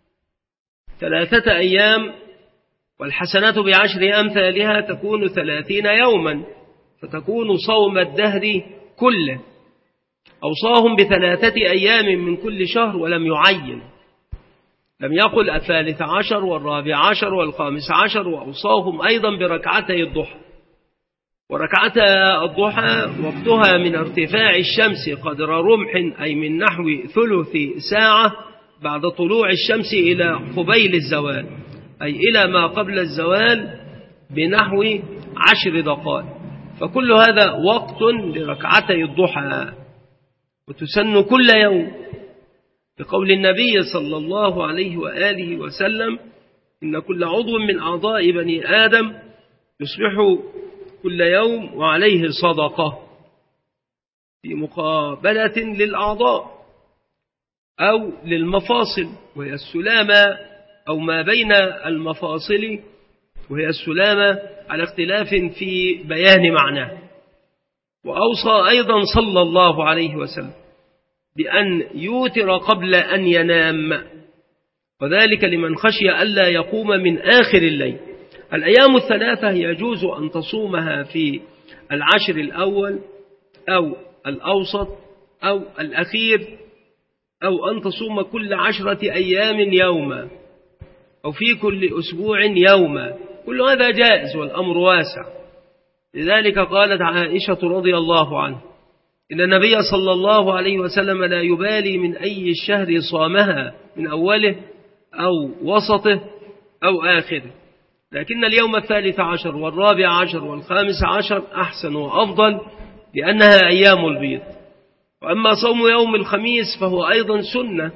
3 أيام والحسنات ب10 أمثالها تكون 30 يوما، فتكون صوم الدهر كله. أوصاهم ب3 أيام من كل شهر ولم يعين، لم يقل 13 و14 و15، وأوصاهم أيضا بركعتي الضحى. وركعتا الضحى وقتها من ارتفاع الشمس قدر رمح، أي من نحو ثلث ساعة بعد طلوع الشمس إلى قبيل الزوال، أي إلى ما قبل الزوال بنحو 10 دقائق، فكل هذا وقت لركعتي الضحى. وتسن كل يوم، بقول النبي صلى الله عليه وآله وسلم: إن كل عضو من أعضاء بني آدم يصبح كل يوم وعليه صدقة، في مقابلة للأعضاء أو للمفاصل، وهي السلامة، أو ما بين المفاصل وهي السلامة، على اختلاف في بيان معناه. وأوصى أيضا صلى الله عليه وسلم بأن يوتر قبل أن ينام، وذلك لمن خشي ألا يقوم من آخر الليل. الأيام 3 يجوز أن تصومها في 10 الأول أو الأوسط أو الأخير، أو أن تصوم كل 10 أيام يوما، أو في كل أسبوع يوما، كل هذا جائز والأمر واسع. لذلك قالت عائشة رضي الله عنها: إن النبي صلى الله عليه وسلم لا يبالي من أي الشهر صامها، من أوله أو وسطه أو آخره، لكن اليوم 13 و14 و15 أحسن وأفضل، لأنها أيام البيض. وأما صوم يوم الخميس فهو أيضا سنة،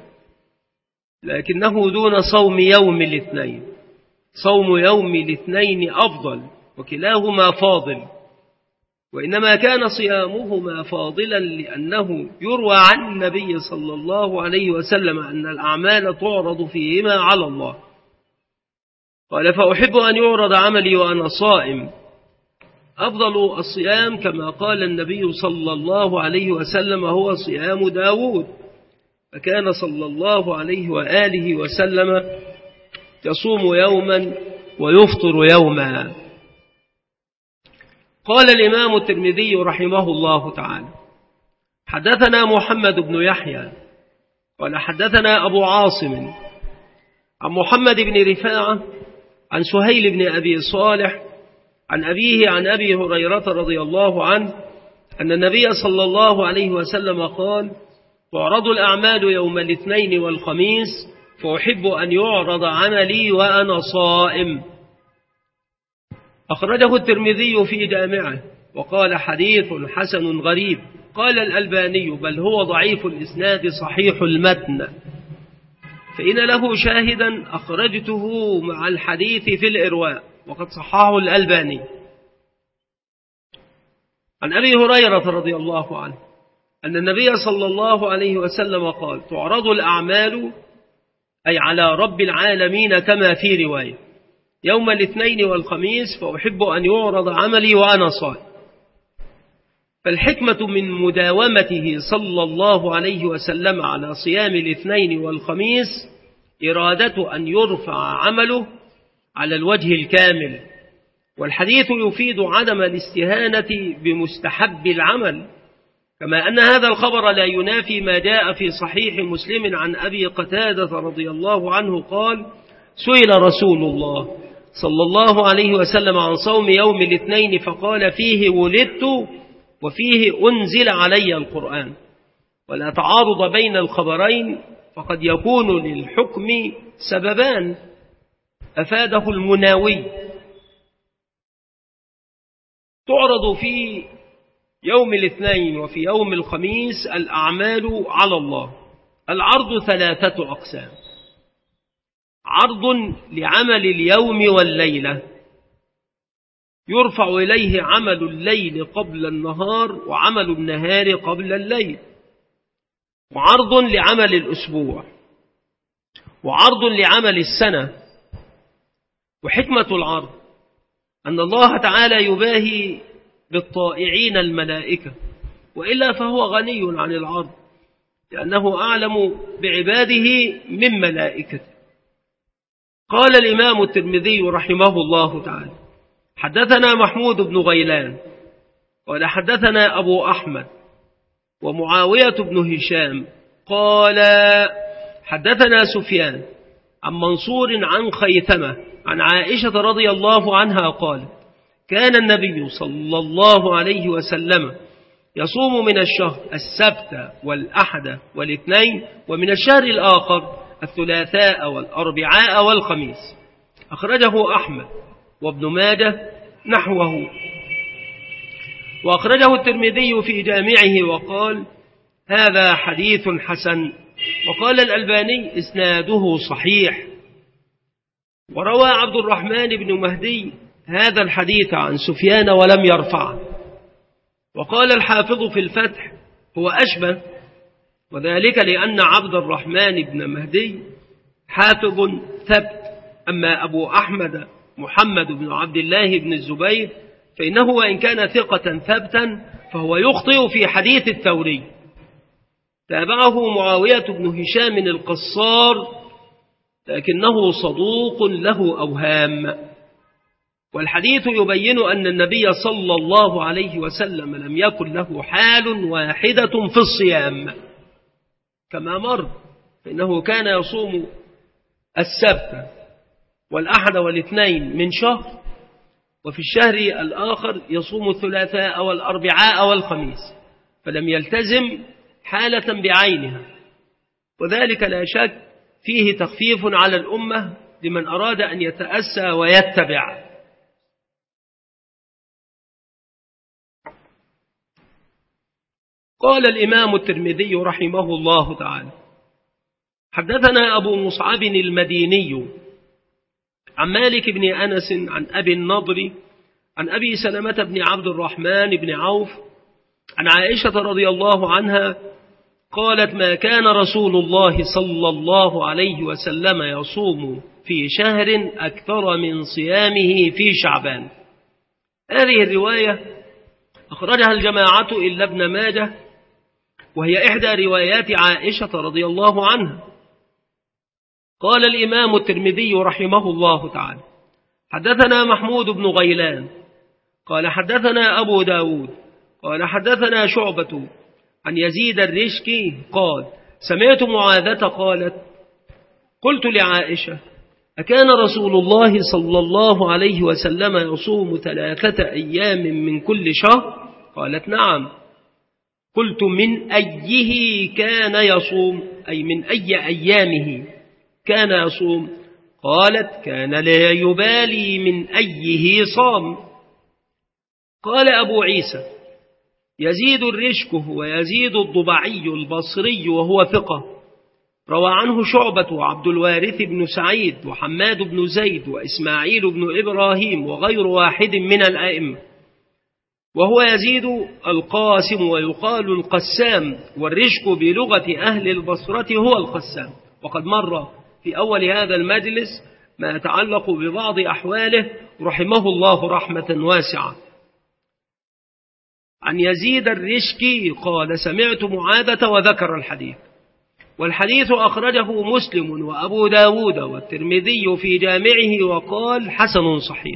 لكنه دون صوم يوم الاثنين. صوم يوم الاثنين أفضل، وكلاهما فاضل، وإنما كان صيامهما فاضلا لأنه يروى عن النبي صلى الله عليه وسلم أن الأعمال تعرض فيهما على الله. قال: فأحب أن يعرض عملي وأنا صائم. أفضل الصيام كما قال النبي صلى الله عليه وسلم هو صيام داود، فكان صلى الله عليه وآله وسلم يصوم يوما ويفطر يوما. قال الإمام الترمذي رحمه الله تعالى: حدثنا محمد بن يحيى قال حدثنا أبو عاصم عن محمد بن رفاعة عن سهيل بن أبي صالح عن أبيه عن أبي هريرة رضي الله عنه أن النبي صلى الله عليه وسلم قال: تعرض الأعمال يوم الاثنين والخميس، فأحب أن يعرض عملي وأنا صائم. أخرجه الترمذي في جامعه وقال: حديث حسن غريب. قال الألباني: بل هو ضعيف الإسناد صحيح المتن، فإن له شاهدا أخرجته مع الحديث في الإرواء، وقد صححه الألباني. عن أبي هريرة رضي الله عنه أن النبي صلى الله عليه وسلم قال: تعرض الأعمال، أي على رب العالمين، كما في رواية، يوم الاثنين والخميس، فأحب أن يعرض عملي وأنا صائم. فالحكمة من مداومته صلى الله عليه وسلم على صيام الاثنين والخميس إرادة أن يرفع عمله على الوجه الكامل. والحديث يفيد عدم الاستهانة بمستحب العمل، كما أن هذا الخبر لا ينافي ما جاء في صحيح مسلم عن أبي قتادة رضي الله عنه قال: سئل رسول الله صلى الله عليه وسلم عن صوم يوم الاثنين فقال: فيه ولدت وفيه أنزل علي القرآن. ولا تعارض بين الخبرين، فقد يكون للحكم سببان أفاده المناوي تعرض في يوم الاثنين وفي يوم الخميس الأعمال على الله. العرض 3 أقسام: عرض لعمل اليوم والليلة يرفع إليه عمل الليل قبل النهار وعمل النهار قبل الليل، وعرض لعمل الأسبوع، وعرض لعمل السنة. وحكمة العرض أن الله تعالى يباهي بالطائعين الملائكة، وإلا فهو غني عن العرض لأنه أعلم بعباده من ملائكته. قال الإمام الترمذي رحمه الله تعالى: حدثنا محمود بن غيلان قال حدثنا أبو أحمد ومعاوية بن هشام قال حدثنا سفيان عن منصور عن خيثمة عن عائشة رضي الله عنها قال: كان النبي صلى الله عليه وسلم يصوم من الشهر السبت والأحد والاثنين، ومن الشهر الآخر الثلاثاء والأربعاء والخميس. أخرجه أحمد وابن ماجه نحوه، وأخرجه الترمذي في جامعه وقال: هذا حديث حسن. وقال الألباني: إسناده صحيح. وروى عبد الرحمن بن مهدي هذا الحديث عن سفيان ولم يرفعه. وقال الحافظ في الفتح: هو أشبه، وذلك لأن عبد الرحمن بن مهدي حافظ ثبت، أما أبو أحمد محمد بن عبد الله بن الزبير فإنه وإن كان ثقة ثبتا فهو يخطئ في حديث الثوري. تابعه معاوية بن هشام القصار لكنه صدوق له أوهام. والحديث يبين أن النبي صلى الله عليه وسلم لم يكن له حال واحدة في الصيام كما مر، فإنه كان يصوم السبت والأحد والاثنين من شهر، وفي الشهر الآخر يصوم الثلاثاء والأربعاء والخميس، فلم يلتزم حالة بعينها، وذلك لا شك فيه تخفيف على الأمة لمن أراد أن يتأسى ويتبع. قال الإمام الترمذي رحمه الله تعالى: حدثنا أبو مصعب المديني عن مالك بن أنس عن أبي النضر عن أبي سلمة بن عبد الرحمن بن عوف عن عائشة رضي الله عنها قالت: ما كان رسول الله صلى الله عليه وسلم يصوم في شهر أكثر من صيامه في شعبان. هذه الرواية أخرجها الجماعة إلا ابن ماجه، وهي إحدى روايات عائشة رضي الله عنها. قال الإمام الترمذي رحمه الله تعالى: حدثنا محمود بن غيلان قال حدثنا أبو داود قال حدثنا شعبة عن يزيد الرشكي قال: سمعت معاذة قالت: قلت لعائشة: أكان رسول الله صلى الله عليه وسلم يصوم 3 أيام من كل شهر؟ قالت: نعم. قلت: من أيه كان يصوم؟ أي من أي أيامه كان يصوم؟ قالت: كان لا يبالي من أيه صام. قال أبو عيسى: يزيد الرشك هو يزيد الضبعي البصري وهو ثقة، روى عنه شعبة وعبد الوارث بن سعيد وحماد بن زيد وإسماعيل بن إبراهيم وغير واحد من الأئمة، وهو يزيد القاسم ويقال القسام، والرشك بلغة أهل البصرة هو القسام. وقد مر في أول هذا المجلس ما يتعلق ببعض أحواله رحمه الله رحمة واسعة. عن يزيد الرشكي قال: سمعت معاذة وذكر الحديث. والحديث أخرجه مسلم وأبو داود والترمذي في جامعه وقال: حسن صحيح.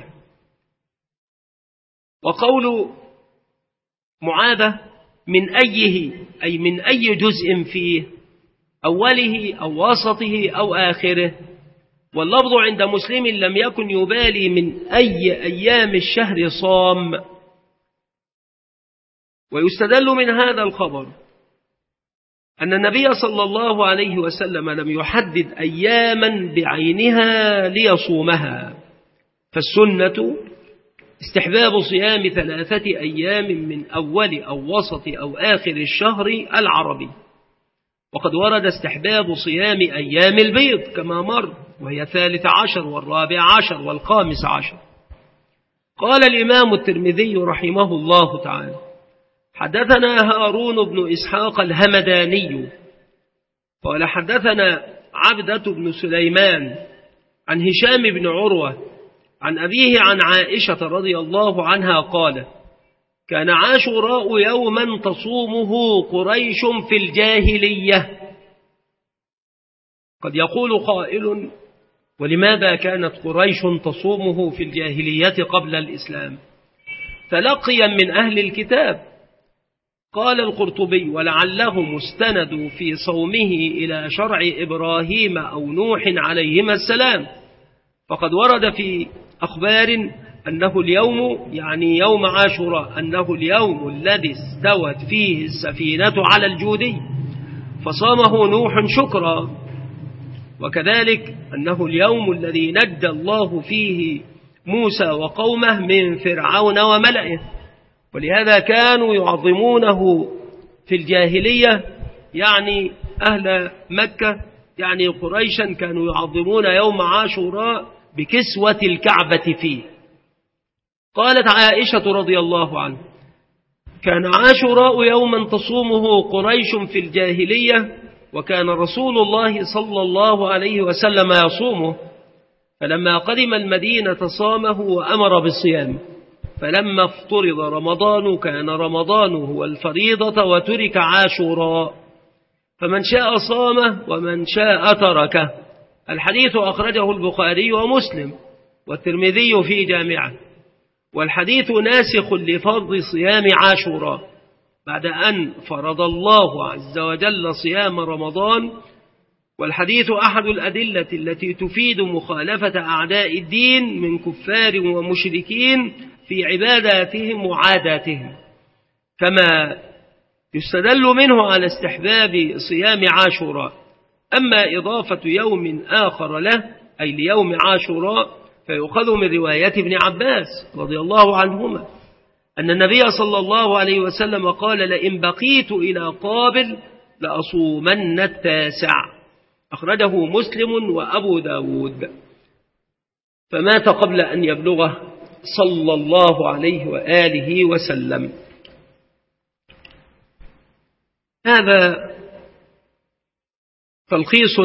وقول معاذة من أيه أي من أي جزء فيه، أوله أو وسطه أو آخره. واللفظ عند مسلم لم يكن يبالي من أي أيام الشهر صام. ويستدل من هذا الخبر أن النبي صلى الله عليه وسلم لم يحدد أياما بعينها ليصومها، فالسنة استحباب صيام 3 أيام من أول أو وسط أو آخر الشهر العربي. وقد ورد استحباب صيام أيام البيض كما مر، وهي 13 و14 و15. قال الإمام الترمذي رحمه الله تعالى: حدثنا هارون بن إسحاق الهمداني قال حدثنا عبدة بن سليمان عن هشام بن عروة عن أبيه عن عائشة رضي الله عنها قال: كان عاشوراء يوما تصومه قريش في الجاهلية. قد يقول قائل: ولماذا كانت قريش تصومه في الجاهلية قبل الإسلام تلقيا من أهل الكتاب؟ قال القرطبي: ولعلهم استندوا في صومه إلى شرع إبراهيم أو نوح عليهما السلام، فقد ورد في أخبار أنه اليوم، يعني يوم عاشوراء، أنه اليوم الذي استوت فيه السفينة على الجودي فصامه نوح شكرا، وكذلك أنه اليوم الذي نجى الله فيه موسى وقومه من فرعون وملئه، ولهذا كانوا يعظمونه في الجاهلية، يعني أهل مكة، يعني قريشا كانوا يعظمون يوم عاشوراء بكسوة الكعبة فيه. قالت عائشة رضي الله عنها: كان عاشوراء يوما تصومه قريش في الجاهلية، وكان رسول الله صلى الله عليه وسلم يصومه، فلما قدم المدينة صامه وأمر بالصيام، فلما افترض رمضان كان رمضان هو الفريضة وترك عاشوراء، فمن شاء صامه ومن شاء تركه. الحديث أخرجه البخاري ومسلم والترمذي في جامعه، والحديث ناسخ لفرض صيام عاشوراء بعد أن فرض الله عز وجل صيام رمضان، والحديث أحد الأدلة التي تفيد مخالفة أعداء الدين من كفار ومشركين في عباداتهم وعاداتهم، كما يستدل منه على استحباب صيام عاشوراء. أما إضافة يوم آخر له أي ليوم عاشوراء فيؤخذ من رواية ابن عباس رضي الله عنهما أن النبي صلى الله عليه وسلم قال: لئن بقيت إلى قابل لأصومن 9. أخرجه مسلم وأبو داود، فمات قبل أن يبلغه صلى الله عليه وآله وسلم. هذا تلخيص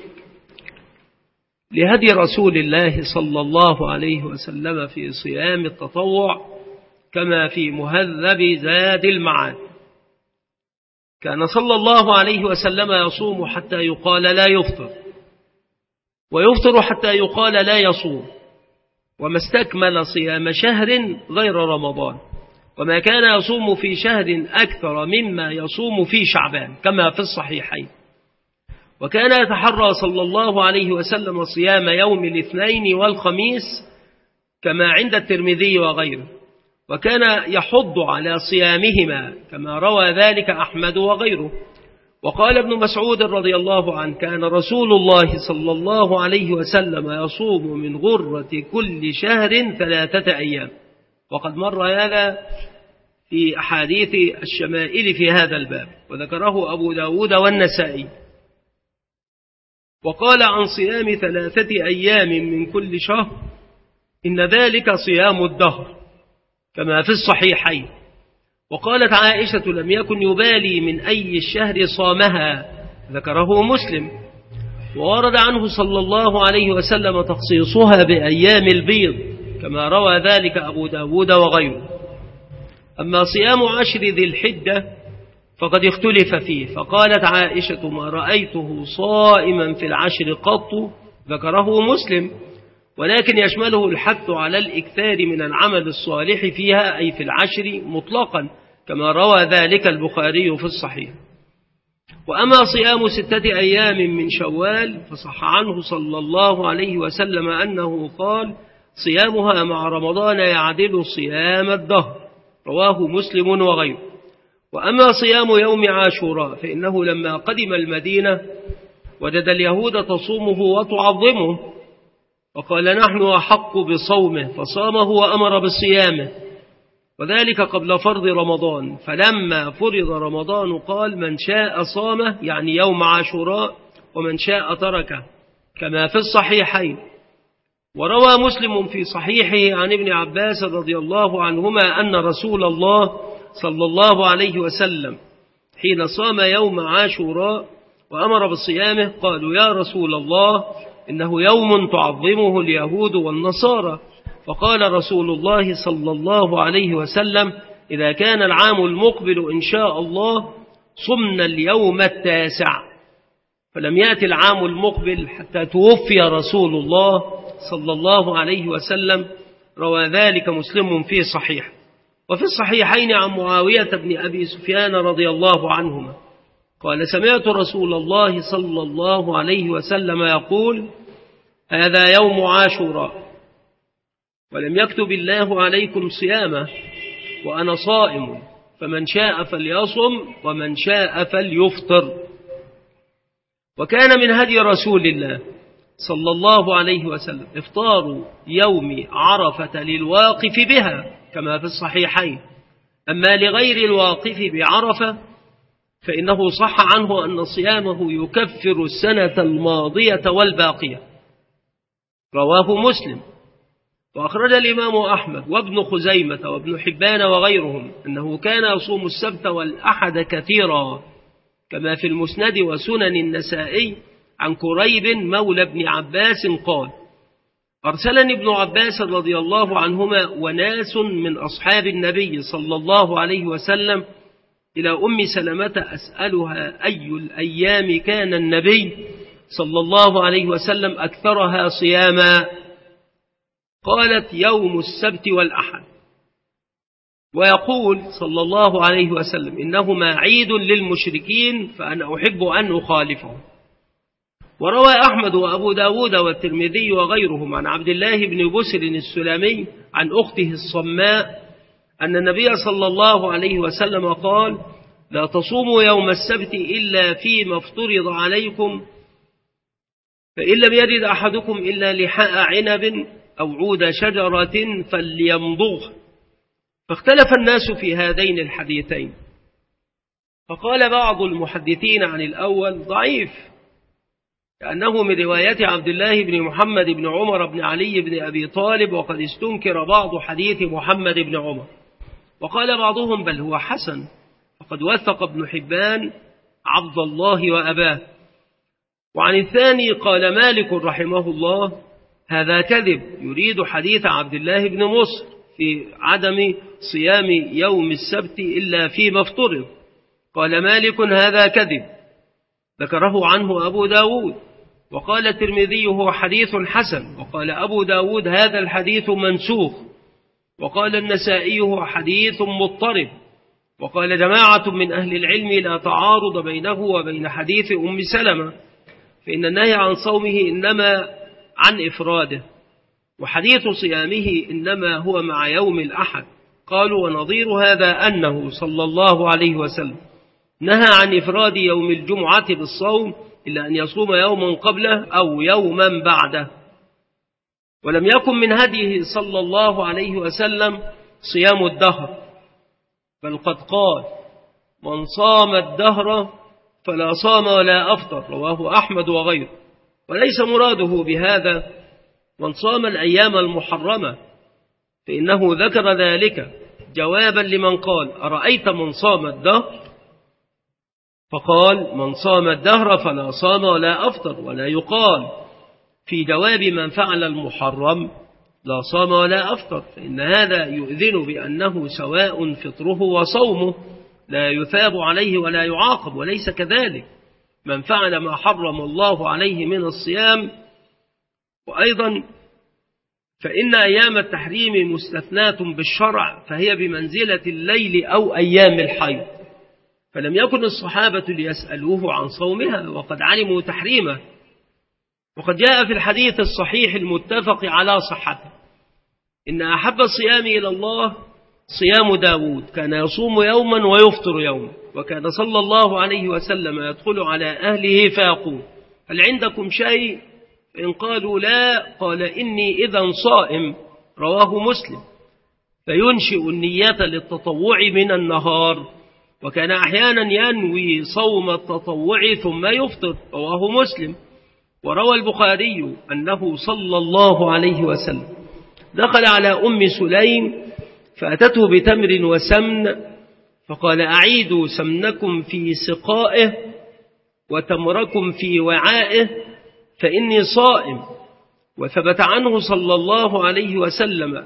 لهدي رسول الله صلى الله عليه وسلم في صيام التطوع كما في مهذب زاد المعاد. كان صلى الله عليه وسلم يصوم حتى يقال لا يفطر، ويفطر حتى يقال لا يصوم، وما استكمل صيام شهر غير رمضان، وما كان يصوم في شهر أكثر مما يصوم في شعبان كما في الصحيحين. وكان يتحرى صلى الله عليه وسلم صيام يوم الاثنين والخميس كما عند الترمذي وغيره، وكان يحض على صيامهما كما روى ذلك أحمد وغيره. وقال ابن مسعود رضي الله عنه: كان رسول الله صلى الله عليه وسلم يصوم من غرة كل شهر 3 أيام، وقد مر هذا في أحاديث الشمائل في هذا الباب، وذكره أبو داود والنسائي. وقال عن صيام 3 أيام من كل شهر: إن ذلك صيام الدهر كما في الصحيحين. وقالت عائشة: لم يكن يبالي من أي الشهر صامها، ذكره مسلم. وورد عنه صلى الله عليه وسلم تخصيصها بأيام البيض كما روى ذلك أبو داود وغيره. أما صيام 10 ذي الحجة فقد اختلف فيه، فقالت عائشة: ما رأيته صائما في 10 قط، ذكره مسلم، ولكن يشمله الحث على الإكثار من العمل الصالح فيها أي في 10 مطلقا كما روى ذلك البخاري في الصحيح. وأما صيام 6 أيام من شوال فصح عنه صلى الله عليه وسلم أنه قال: صيامها مع رمضان يعدل صيام الدهر، رواه مسلم وغيره. وأما صيام يوم عاشوراء فإنه لما قدم المدينة وجد اليهود تصومه وتعظمه، وقال نحن أحق بصومه فصامه وأمر بصيامه، وذلك قبل فرض رمضان. فلما فرض رمضان قال من شاء صامه، يعني يوم عاشوراء، ومن شاء تركه، كما في الصحيحين. وروى مسلم في صحيحه عن ابن عباس رضي الله عنهما أن رسول الله صلى الله عليه وسلم حين صام يوم عاشوراء وأمر بصيامه قالوا يا رسول الله إنه يوم تعظمه اليهود والنصارى. فقال رسول الله صلى الله عليه وسلم إذا كان العام المقبل إن شاء الله صمنا اليوم التاسع. فلم يأتي العام المقبل حتى توفي رسول الله صلى الله عليه وسلم. روى ذلك مسلم في صحيح. وفي الصحيحين عن معاوية بن أبي سفيان رضي الله عنهما قال سمعت رسول الله صلى الله عليه وسلم يقول هذا يوم عاشوراء ولم يكتب الله عليكم صيامه وأنا صائم، فمن شاء فليصم ومن شاء فليفطر. وكان من هدي رسول الله صلى الله عليه وسلم إفطار يوم عرفة للواقف بها كما في الصحيحين. أما لغير الواقف بعرفة فإنه صح عنه أن صيامه يكفر السنة الماضية والباقية. رواه مسلم. وأخرج الإمام أحمد وابن خزيمة وابن حبان وغيرهم أنه كان يصوم السبت والأحد كثيرا كما في المسند وسنن النسائي عن كريب مولى ابن عباس قال أرسلني ابن عباس رضي الله عنهما وناس من أصحاب النبي صلى الله عليه وسلم إلى أم سلمة أسألها أي الأيام كان النبي صلى الله عليه وسلم أكثرها صياما؟ قالت يوم السبت والأحد. ويقول صلى الله عليه وسلم إنهما عيد للمشركين فأنا أحب أن أخالفهم. وروى أحمد وأبو داود والترمذي وغيرهم عن عبد الله بن بسر السلامي عن أخته الصماء أن النبي صلى الله عليه وسلم قال لا تصوموا يوم السبت إلا فيما افترض عليكم، فإن لم يجد أحدكم إلا لحاء عنب أو عود شجرة فليمضغه. فاختلف الناس في هذين الحديثين، فقال بعض المحدثين عن الأول ضعيف لأنه من رواية عبد الله بن محمد بن عمر بن علي بن أبي طالب، وقد استنكر بعض حديث محمد بن عمر. وقال بعضهم بل هو حسن، وقد وثق ابن حبان عبد الله وأباه. وعن الثاني قال مالك رحمه الله هذا كذب، يريد حديث عبد الله بن مصر في عدم صيام يوم السبت إلا فيما افترض. قال مالك هذا كذب، ذكره عنه أبو داود. وقال الترمذي هو حديث حسن. وقال أبو داود هذا الحديث منسوخ. وقال النسائي هو حديث مضطرب. وقال جماعة من أهل العلم لا تعارض بينه وبين حديث أم سلمة، فإن النهي عن صومه إنما عن إفراده، وحديث صيامه إنما هو مع يوم الأحد. قالوا ونظير هذا أنه صلى الله عليه وسلم نهى عن إفراد يوم الجمعة بالصوم إلا أن يصوم يوما قبله أو يوما بعده. ولم يكن من هديه صلى الله عليه وسلم صيام الدهر، بل قد قال من صام الدهر فلا صام ولا أفطر، رواه أحمد وغيره. وليس مراده بهذا من صام الأيام المحرمة، فإنه ذكر ذلك جوابا لمن قال أرأيت من صام الدهر، فقال من صام الدهر فلا صام ولا أفطر. ولا يقال في جواب من فعل المحرم لا صام ولا أفطر، فإن هذا يؤذن بأنه سواء فطره وصومه لا يثاب عليه ولا يعاقب. وليس كذلك، من فعل ما حرم الله عليه من الصيام. وأيضا فإن أيام التحريم مستثناة بالشرع، فهي بمنزلة الليل أو أيام الحيض، فلم يكن الصحابة ليسألوه عن صومها وقد علموا تحريمه. وقد جاء في الحديث الصحيح المتفق على صحته إن أحب الصيام إلى الله صيام داود، كان يصوم يوما ويفطر يوما. وكان صلى الله عليه وسلم يدخل على أهله فيقول: هل عندكم شيء؟ فإن قالوا لا قال: إني إذا صائم. رواه مسلم. فينشئ النية للتطوع من النهار، وكان أحيانا ينوي صوم التطوع ثم يفطر. رواه مسلم. وروى البخاري أنه صلى الله عليه وسلم دخل على أم سليم فأتته بتمر وسمن، فقال: أعيدوا سمنكم في سقائه وتمركم في وعائه فإني صائم. وثبت عنه صلى الله عليه وسلم: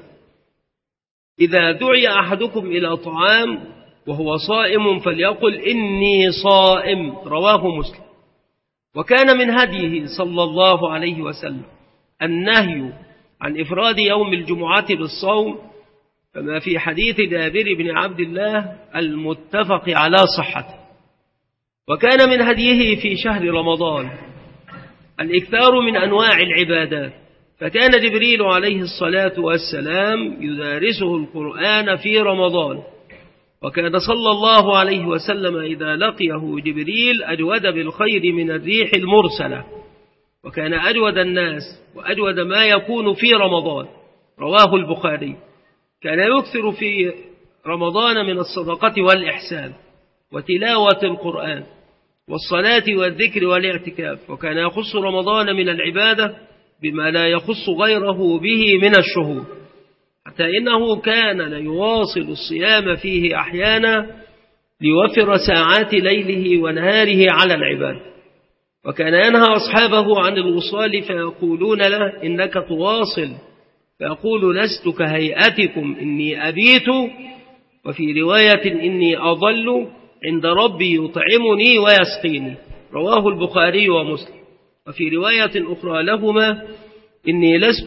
إذا دعي أحدكم إلى طعام وهو صائم فليقل: إني صائم. رواه مسلم. وكان من هديه صلى الله عليه وسلم النهي عن إفراد يوم الجمعة بالصوم، كما في حديث جابر بن عبد الله المتفق على صحته. وكان من هديه في شهر رمضان الإكثار من أنواع العبادات، فكان جبريل عليه الصلاة والسلام يدارسه القرآن في رمضان. وكان صلى الله عليه وسلم إذا لقيه جبريل أجود بالخير من الريح المرسلة، وكان أجود الناس وأجود ما يكون في رمضان. رواه البخاري. كان يكثر في رمضان من الصدقة والإحسان وتلاوة القرآن والصلاة والذكر والاعتكاف، وكان يخص رمضان من العبادة بما لا يخص غيره به من الشهور، حتى إنه كان ليواصل الصيام فيه أحيانا ليوفر ساعات ليله ونهاره على العباد. وكان ينهى أصحابه عن الوصال فيقولون له: إنك تواصل، فيقول: لست كهيئتكم إني أبيت، وفي رواية: إني أظل عند ربي يطعمني ويسقيني. رواه البخاري ومسلم. وفي رواية أخرى لهما: إني لست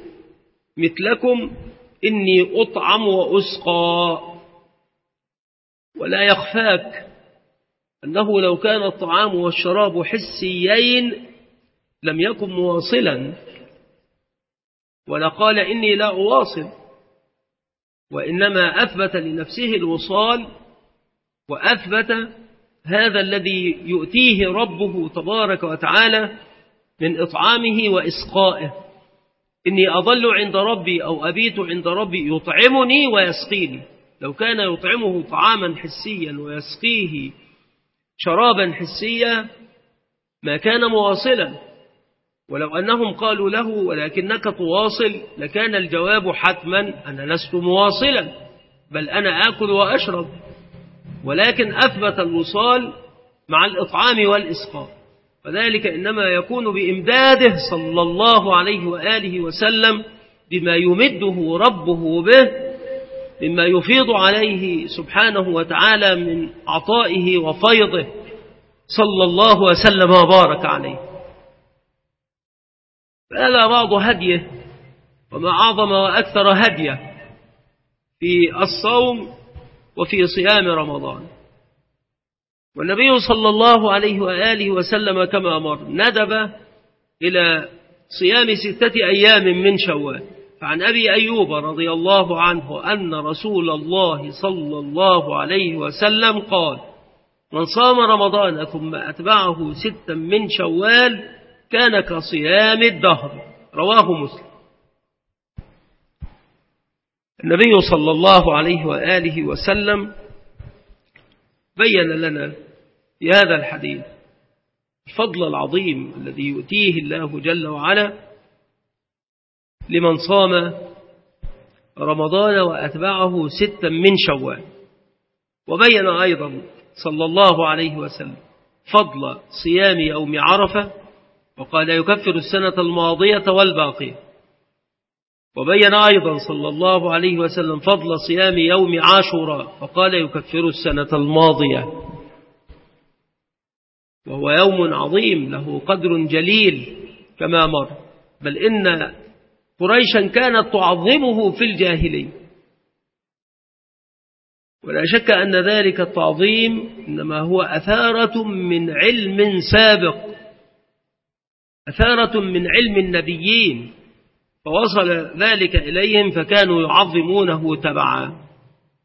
مثلكم إني أطعم وأسقى. ولا يخفاك أنه لو كان الطعام والشراب حسيين لم يكن مواصلا، ولقال: إني لا أواصل، وإنما أثبت لنفسه الوصال، وأثبت هذا الذي يؤتيه ربه تبارك وتعالى من إطعامه وإسقائه. إني أظل عند ربي أو أبيت عند ربي يطعمني ويسقيني. لو كان يطعمه طعاما حسيا ويسقيه شرابا حسيا ما كان مواصلا. ولو أنهم قالوا له: ولكنك تواصل، لكان الجواب حتما: أنا لست مواصلا، بل أنا آكل وأشرب. ولكن أثبت الوصال مع الإطعام والإسقاء، وذلك إنما يكون بإمداده صلى الله عليه وآله وسلم بما يمده ربه به مما يفيض عليه سبحانه وتعالى من عطائه وفيضه صلى الله وسلم وبارك عليه. فهذا بعض هديه، وما أعظم وأكثر هديه في الصوم وفي صيام رمضان. والنبي صلى الله عليه وآله وسلم كما أمر ندب إلى صيام 6 أيام من شوال. فعن أبي أيوب رضي الله عنه أن رسول الله صلى الله عليه وسلم قال: من صام رمضان ثم أتبعه 6 من شوال كان كصيام الدهر. رواه مسلم. النبي صلى الله عليه وآله وسلم بين لنا في هذا الحديث الفضل العظيم الذي يؤتيه الله جل وعلا لمن صام رمضان وأتبعه 6 من شوال. وبين أيضا صلى الله عليه وسلم فضل صيام يوم عرفة، وقال: يكفر السنة الماضية والباقية. وبين أيضا صلى الله عليه وسلم فضل صيام يوم عاشوراء، فقال: يكفر السنة الماضية. وهو يوم عظيم له قدر جليل كما مر، بل إن قريشا كانت تعظمه في الجاهلية، ولا شك أن ذلك التعظيم إنما هو أثارة من علم سابق، أثارة من علم النبيين، فوصل ذلك إليهم فكانوا يعظمونه تبعا.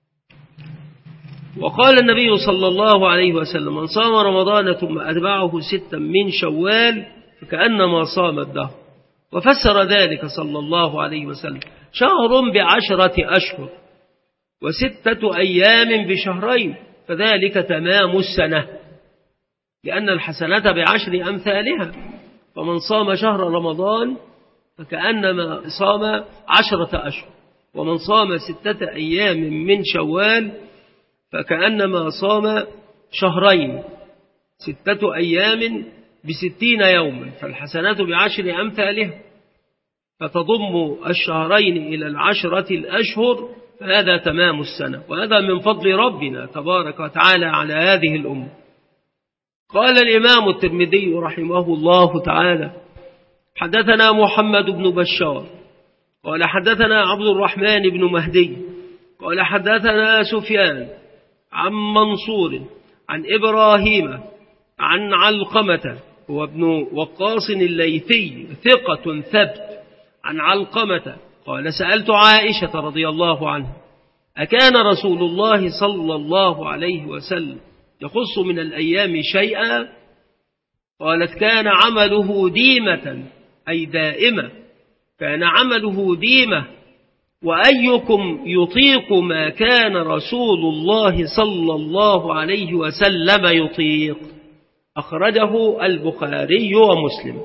وقال النبي صلى الله عليه وسلم: من صام رمضان ثم أتبعه 6 من شوال فكأنما صام الدهر. وفسر ذلك صلى الله عليه وسلم: شهر ب10 أشهر، و6 أيام بشهرين، فذلك تمام السنة، لأن الحسنة ب10 أمثالها. فمن صام شهر رمضان فكأنما صام 10 أشهر، ومن صام 6 أيام من شوال فكأنما صام شهرين، 6 أيام ب60 يوما، فالحسنات ب10 أمثالها، فتضم الشهرين إلى 10 الأشهر، فهذا تمام السنة، وهذا من فضل ربنا تبارك وتعالى على هذه الأمة. قال الإمام الترمذي رحمه الله تعالى: حدثنا محمد بن بشار قال حدثنا عبد الرحمن بن مهدي قال حدثنا سفيان عن منصور عن إبراهيم عن علقمة هو ابن وقاص الليثي ثقة ثبت عن علقمة قال: سألت عائشة رضي الله عنها: أكان رسول الله صلى الله عليه وسلم يخص من الأيام شيئا؟ قالت: كان عمله ديمة، أي دائمة، كان عمله ديمة. وأيكم يطيق ما كان رسول الله صلى الله عليه وسلم يطيق؟ أخرجه البخاري ومسلم.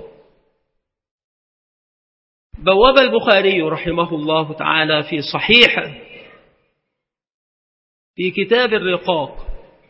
بواب البخاري رحمه الله تعالى في صحيحه في كتاب الرقاق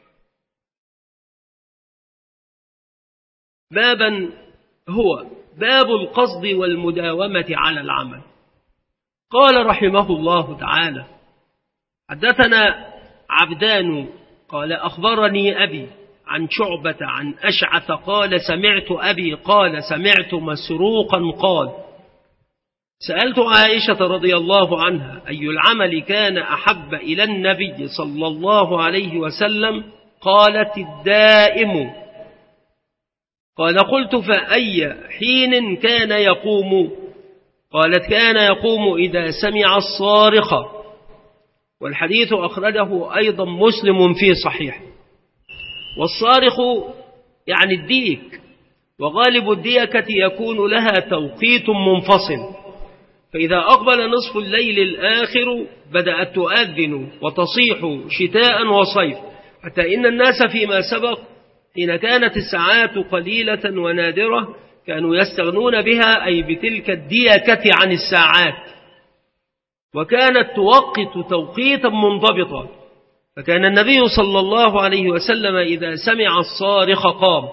بابا هو باب القصد والمداومة على العمل. قال رحمه الله تعالى: حدثنا عبدان قال أخبرني أبي عن شعبة عن أشعث قال: سمعت أبي قال: سمعت مسروقا قال: سألت عائشة رضي الله عنها: أي العمل كان أحب إلى النبي صلى الله عليه وسلم؟ قالت: الدائم. قال: قلت: فأي حين كان يقوم؟ قالت: كان يقوم إذا سمع الصارخ. والحديث أخرجه أيضا مسلم في صحيح. والصارخ يعني الديك، وغالب الديكة يكون لها توقيت منفصل، فإذا أقبل نصف الليل الآخر بدأت تؤذن وتصيح شتاء وصيف، حتى إن الناس فيما سبق حين كانت الساعات قليلة ونادرة كانوا يستغنون بها، أي بتلك الديكة، عن الساعات، وكانت توقت توقيتا منضبطا. فكان النبي صلى الله عليه وسلم إذا سمع الصارخ قام،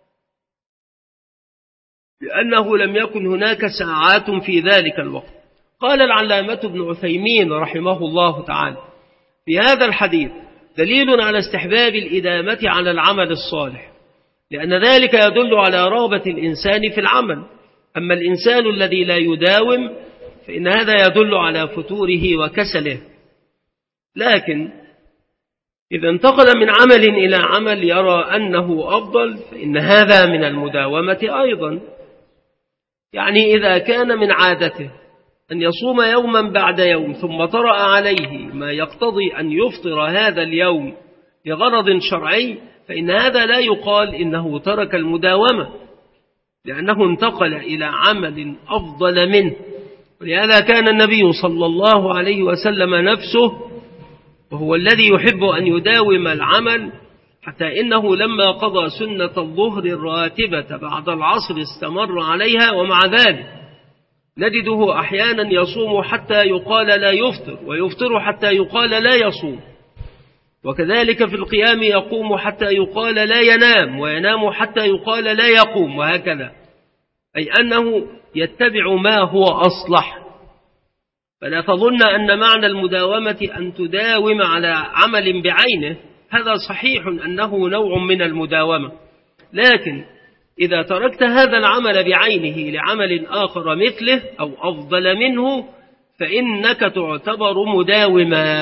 لأنه لم يكن هناك ساعات في ذلك الوقت. قال العلامة ابن عثيمين رحمه الله تعالى: في هذا الحديث دليل على استحباب الإدامة على العمل الصالح، لأن ذلك يدل على رغبة الإنسان في العمل. أما الإنسان الذي لا يداوم فإن هذا يدل على فتوره وكسله. لكن إذا انتقل من عمل إلى عمل يرى أنه أفضل فإن هذا من المداومة أيضا. يعني إذا كان من عادته أن يصوم يوما بعد يوم ثم طرأ عليه ما يقتضي أن يفطر هذا اليوم لغرض شرعي، فإن هذا لا يقال إنه ترك المداومة، لأنه انتقل إلى عمل أفضل منه. ولهذا كان النبي صلى الله عليه وسلم نفسه وهو الذي يحب أن يداوم العمل، حتى إنه لما قضى سنة الظهر الراتبة بعد العصر استمر عليها، ومع ذلك نجده أحيانا يصوم حتى يقال لا يفطر، ويفطر حتى يقال لا يصوم. وكذلك في القيام يقوم حتى يقال لا ينام، وينام حتى يقال لا يقوم، وهكذا، أي أنه يتبع ما هو أصلح. فلا تظن أن معنى المداومة أن تداوم على عمل بعينه، هذا صحيح أنه نوع من المداومة، لكن إذا تركت هذا العمل بعينه لعمل آخر مثله أو أفضل منه فإنك تعتبر مداوما.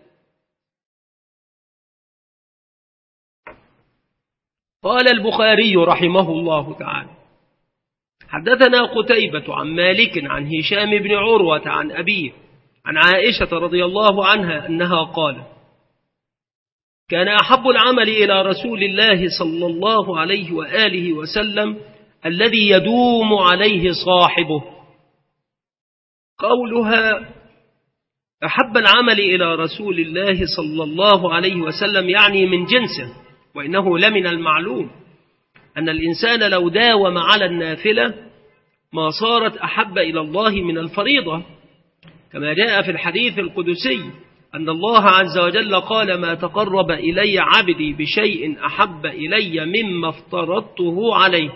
قال البخاري رحمه الله تعالى: حدثنا قتيبة عن مالك عن هشام بن عروة عن أبيه عن عائشة رضي الله عنها أنها قالت: كان أحب العمل إلى رسول الله صلى الله عليه وآله وسلم الذي يدوم عليه صاحبه. قولها أحب العمل إلى رسول الله صلى الله عليه وسلم يعني من جنسه، وإنه لمن المعلوم أن الإنسان لو داوم على النافلة ما صارت أحب إلى الله من الفريضة، كما جاء في الحديث القدسي أن الله عز وجل قال: ما تقرب إلي عبدي بشيء أحب إلي مما افترضته عليه.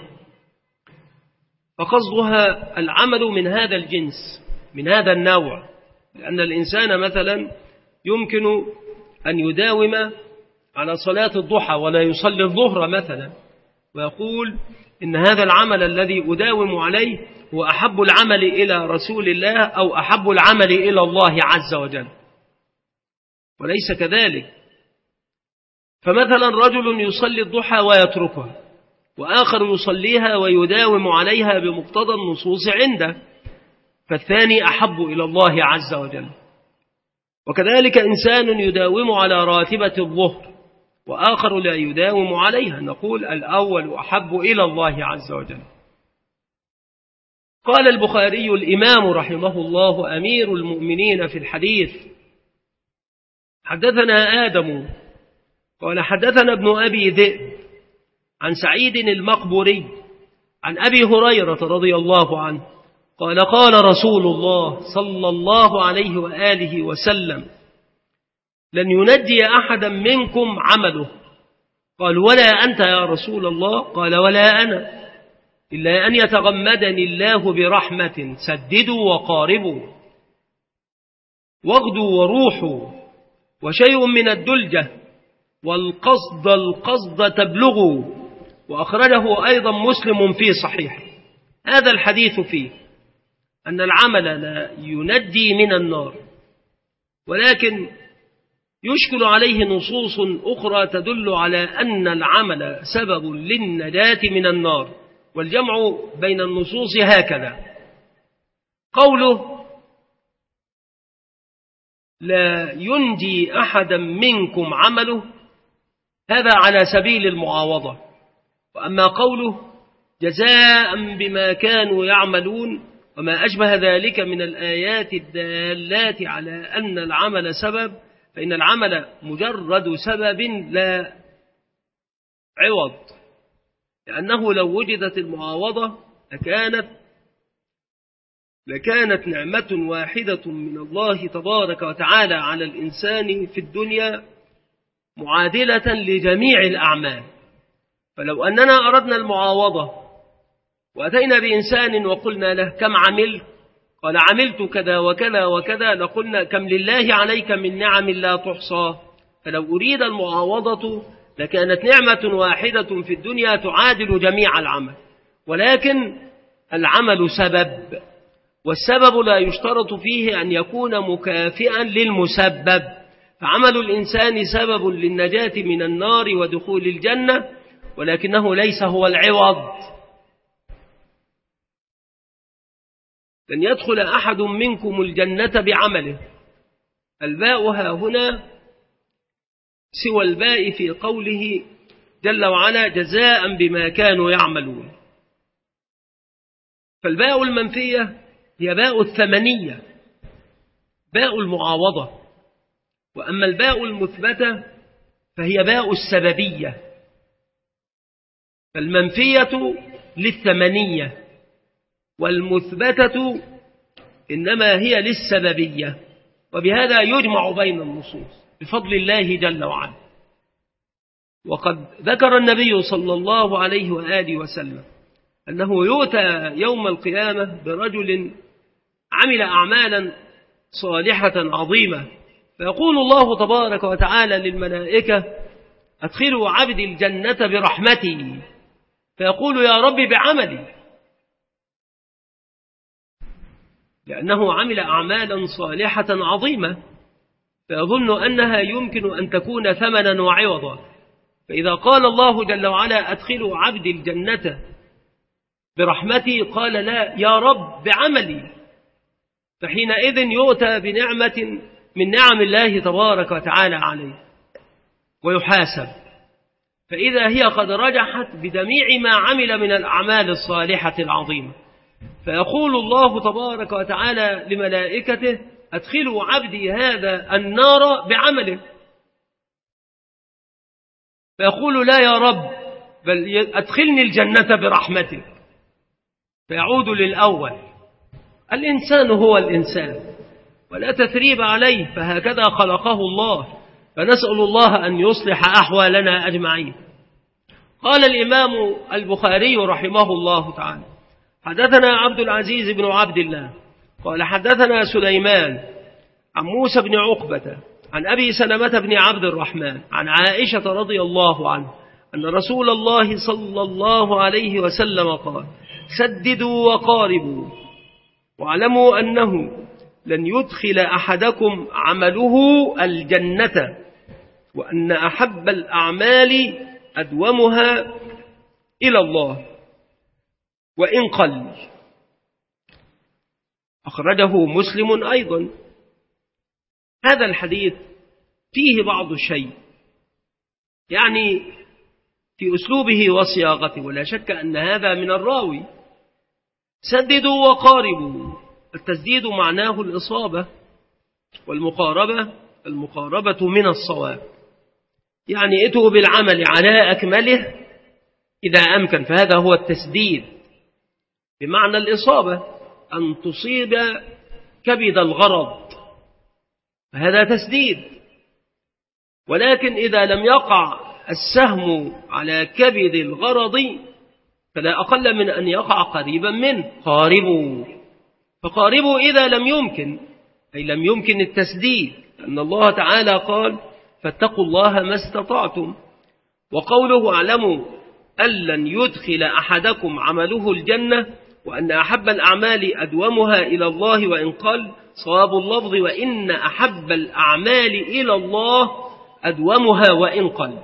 فقصدها العمل من هذا الجنس، من هذا النوع، لأن الإنسان مثلا يمكن أن يداوم على صلاة الضحى ولا يصلي الظهر مثلا، ويقول إن هذا العمل الذي أداوم عليه هو أحب العمل إلى رسول الله أو أحب العمل إلى الله عز وجل، وليس كذلك. فمثلا رجل يصلي الضحى ويتركها، وآخر يصليها ويداوم عليها بمقتضى النصوص عنده، فالثاني أحب إلى الله عز وجل. وكذلك إنسان يداوم على راتبة الظهر وآخر لا يداوم عليها، نقول الأول أحب إلى الله عز وجل. قال البخاري الإمام رحمه الله أمير المؤمنين في الحديث: حدثنا آدم قال حدثنا ابن أبي ذئب عن سعيد المقبوري عن أبي هريرة رضي الله عنه قال: قال رسول الله صلى الله عليه وآله وسلم: لن ينجي أحدا منكم عمله. قال: ولا أنت يا رسول الله؟ قال: ولا أنا، إلا أن يتغمدني الله برحمة. سددوا وقاربوا، واغدوا وروحوا، وشيء من الدلجة، والقصد تبلغوا. وأخرجه أيضا مسلم في صحيح. هذا الحديث فيه أن العمل لا ينجي من النار، ولكن يشكل عليه نصوص أخرى تدل على أن العمل سبب للنجاة من النار، والجمع بين النصوص هكذا: قوله: لا ينجي أحدا منكم عمله، هذا على سبيل المعاوضة. وأما قوله: جزاء بما كانوا يعملون، وما أشبه ذلك من الآيات الدالات على أن العمل سبب، فإن العمل مجرد سبب لا عوض، لأنه لو وجدت المعاوضة لكانت نعمة واحدة من الله تبارك وتعالى على الإنسان في الدنيا معادلة لجميع الأعمال. فلو أننا أردنا المعاوضة وأتينا بإنسان وقلنا له: كم عملت؟ قال: عملت كذا وكذا وكذا، لقلنا: كم لله عليك من نعم لا تحصى. فلو أريد المعاوضة لكانت نعمة واحدة في الدنيا تعادل جميع العمل، ولكن العمل سبب، والسبب لا يشترط فيه أن يكون مكافئا للمسبب. فعمل الإنسان سبب للنجاة من النار ودخول الجنة، ولكنه ليس هو العوض. لن يدخل أحد منكم الجنة بعمله. الباء ها هنا سوى الباء في قوله جل وعلا: جزاء بما كانوا يعملون. فالباء المنفية هي باء الثمنية، باء المعاوضة، وأما الباء المثبتة فهي باء السببية. فالمنفية للثمنية، والمثبتة إنما هي للسببية، وبهذا يجمع بين النصوص بفضل الله جل وعلا. وقد ذكر النبي صلى الله عليه وآله وسلم أنه يؤتى يوم القيامة برجل عمل أعمالا صالحة عظيمة، فيقول الله تبارك وتعالى للملائكة: أدخلوا عبدي الجنة برحمتي. فيقول: يا رب بعملي، لأنه عمل أعمالا صالحة عظيمة، فيظن أنها يمكن أن تكون ثمنا وعوضا. فإذا قال الله جل وعلا: أدخلوا عبدي الجنة برحمتي، قال: لا يا رب بعملي. فحينئذ يؤتى بنعمة من نعم الله تبارك وتعالى عليه. ويحاسب، فإذا هي قد رجحت بدميع ما عمل من الأعمال الصالحة العظيمة، فيقول الله تبارك وتعالى لملائكته: أدخلوا عبدي هذا النار بعمله، فيقول: لا يا رب، بل أدخلني الجنة برحمتك، فيعود للأول. الإنسان هو الإنسان ولا تثريب عليه، فهكذا خلقه الله، فنسأل الله أن يصلح أحوالنا أجمعين. قال الإمام البخاري رحمه الله تعالى: حدثنا عبد العزيز بن عبد الله قال حدثنا سليمان عن موسى بن عقبة عن أبي سلمة بن عبد الرحمن عن عائشة رضي الله عنه أن رسول الله صلى الله عليه وسلم قال: سددوا وقاربوا، واعلموا أنه لن يدخل أحدكم عمله الجنة، وأن أحب الأعمال أدومها إلى الله وإن قل. أخرجه مسلم أيضا. هذا الحديث فيه بعض الشيء، يعني في أسلوبه وصياغته، ولا شك أن هذا من الراوي. سددوا وقاربوا، التسديد معناه الإصابة، والمقاربة المقاربة من الصواب، يعني اتوا بالعمل على أكمله إذا أمكن، فهذا هو التسديد بمعنى الإصابة، أن تصيب كبد الغرض، فهذا تسديد. ولكن إذا لم يقع السهم على كبد الغرض فلا أقل من أن يقع قريبا منه. قاربوا، فقاربوا إذا لم يمكن، أي لم يمكن التسديد، أن الله تعالى قال: فاتقوا الله ما استطعتم. وقوله: اعلموا أن لن يدخل أحدكم عمله الجنة، وأن أحب الأعمال أدومها إلى الله وإن قل. صواب اللفظ: وإن أحب الأعمال إلى الله أدومها وإن قل.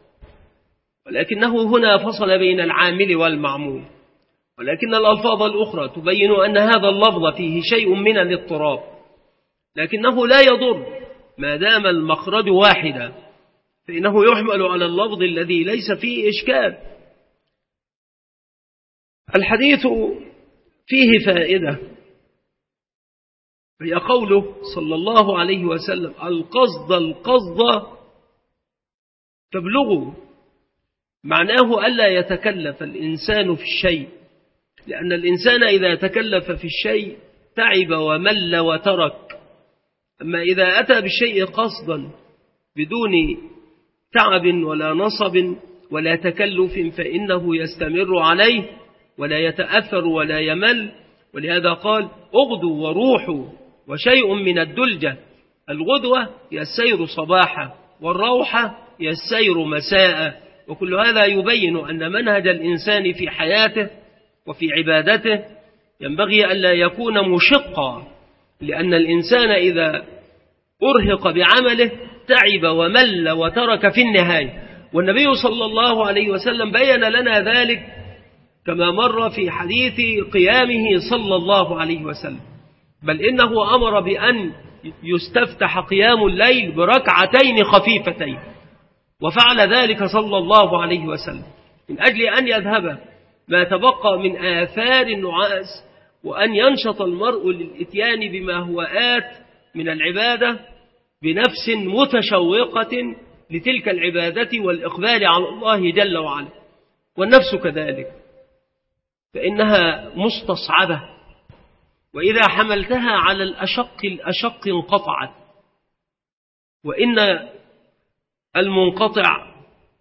ولكنه هنا فصل بين العامل والمعمول، ولكن الألفاظ الأخرى تبين أن هذا اللفظ فيه شيء من الاضطراب، لكنه لا يضر ما دام المخرج واحدا، فإنه يحمل على اللفظ الذي ليس فيه إشكال. الحديث فيه فائدة، هي قوله صلى الله عليه وسلم: القصد تبلغوا، معناه ألا يتكلف الإنسان في الشيء، لأن الإنسان إذا تكلف في الشيء تعب ومل وترك. أما إذا أتى بالشيء قصدا بدون تعب ولا نصب ولا تكلف فإنه يستمر عليه ولا يتأثر ولا يمل. ولهذا قال: اغدوا وروحوا، وشيء من الدلجة. الغدوة هي السير صباحا، والروحة هي السير مساء. وكل هذا يبين أن منهج الإنسان في حياته وفي عبادته ينبغي ألا يكون مشقا، لأن الإنسان إذا أرهق بعمله تعب ومل وترك في النهاية. والنبي صلى الله عليه وسلم بين لنا ذلك كما مر في حديث قيامه صلى الله عليه وسلم، بل إنه أمر بأن يستفتح قيام الليل بركعتين خفيفتين، وفعل ذلك صلى الله عليه وسلم من أجل أن يذهب ما تبقى من آثار النعاس، وأن ينشط المرء للإتيان بما هو آت من العبادة بنفس متشوقة لتلك العبادة والإقبال على الله جل وعلا. والنفس كذلك، فإنها مستصعبة، وإذا حملتها على الأشق انقطعت. وإن المنقطع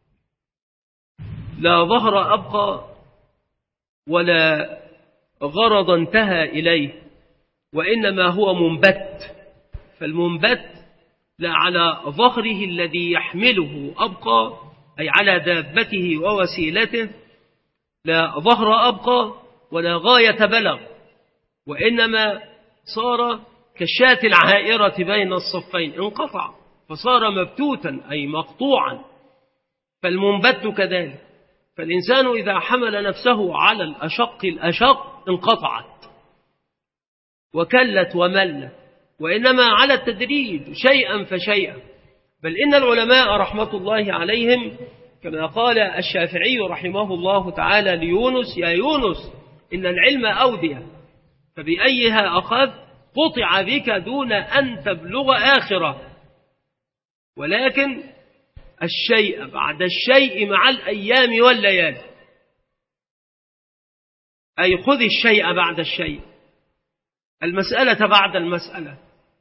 لا ظهر أبقى ولا غرض انتهى إليه، وإنما هو منبت. فالمنبت لا على ظهره الذي يحمله أبقى، أي على دابته ووسيلته، لا ظهر أبقى ولا غاية بلغ، وإنما صار كالشاة العائرة بين الصفين، انقطع فصار مبتوتا أي مقطوعا. فالمنبت كذلك، فالإنسان إذا حمل نفسه على الأشق انقطعت وكلت وملت، وإنما على التدريج شيئا فشيئا. بل إن العلماء رحمة الله عليهم كما قال الشافعي رحمه الله تعالى ليونس: يا يونس إن العلم أودية فبأيها أخذ قطع بك دون أن تبلغ آخرة، ولكن الشيء بعد الشيء مع الأيام والليالي، أي خذ الشيء بعد الشيء، المسألة بعد المسألة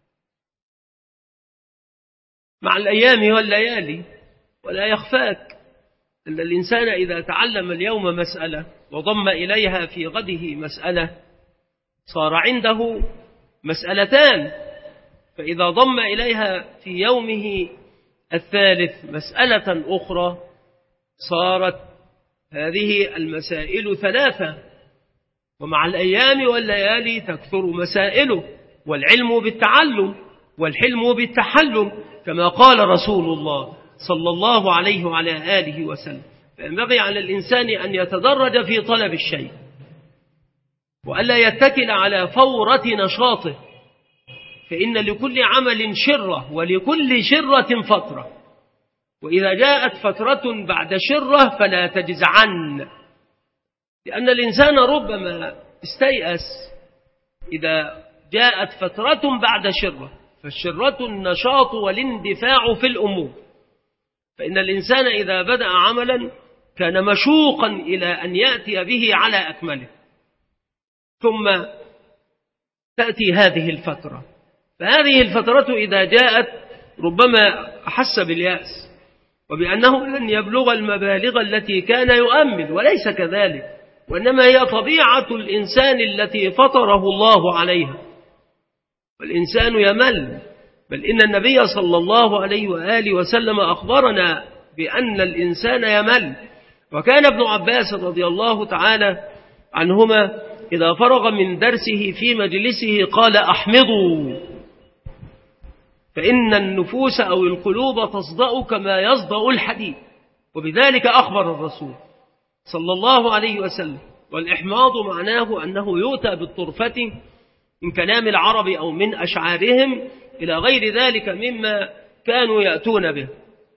مع الأيام والليالي. ولا يخفاك أن الإنسان إذا تعلم اليوم مسألة وضم إليها في غده مسألة صار عنده مسألتان، فإذا ضم إليها في يومه الثالث مسألة أخرى صارت هذه المسائل ثلاثة، ومع الأيام والليالي تكثر مسائله، والعلم بالتعلم والحلم بالتحلم كما قال رسول الله صلى الله عليه وعلى آله وسلم. فينبغي على الإنسان أن يتدرج في طلب الشيء وألا يتكل على فورة نشاطه، فإن لكل عمل شرة ولكل شرة فترة، وإذا جاءت فترة بعد شرة فلا تجزعن، لأن الإنسان ربما استيأس إذا جاءت فترة بعد شرة، فالشرة النشاط والاندفاع في الأمور، فإن الإنسان إذا بدأ عملا كان مشوقا إلى أن يأتي به على أكمله، ثم تأتي هذه الفترة، فهذه الفترة إذا جاءت ربما أحس باليأس وبأنه لن يبلغ المبالغ التي كان يؤمل، وليس كذلك، وإنما هي طبيعة الإنسان التي فطره الله عليها، والإنسان يمل. بل إن النبي صلى الله عليه وآله وسلم أخبرنا بأن الإنسان يمل. وكان ابن عباس رضي الله تعالى عنهما إذا فرغ من درسه في مجلسه قال: أحمضوا، فإن النفوس أو القلوب تصدأ كما يصدأ الحديد، وبذلك أخبر الرسول صلى الله عليه وسلم. والإحماض معناه أنه يؤتى بالطرفة من كلام العرب أو من أشعارهم إلى غير ذلك مما كانوا يأتون به.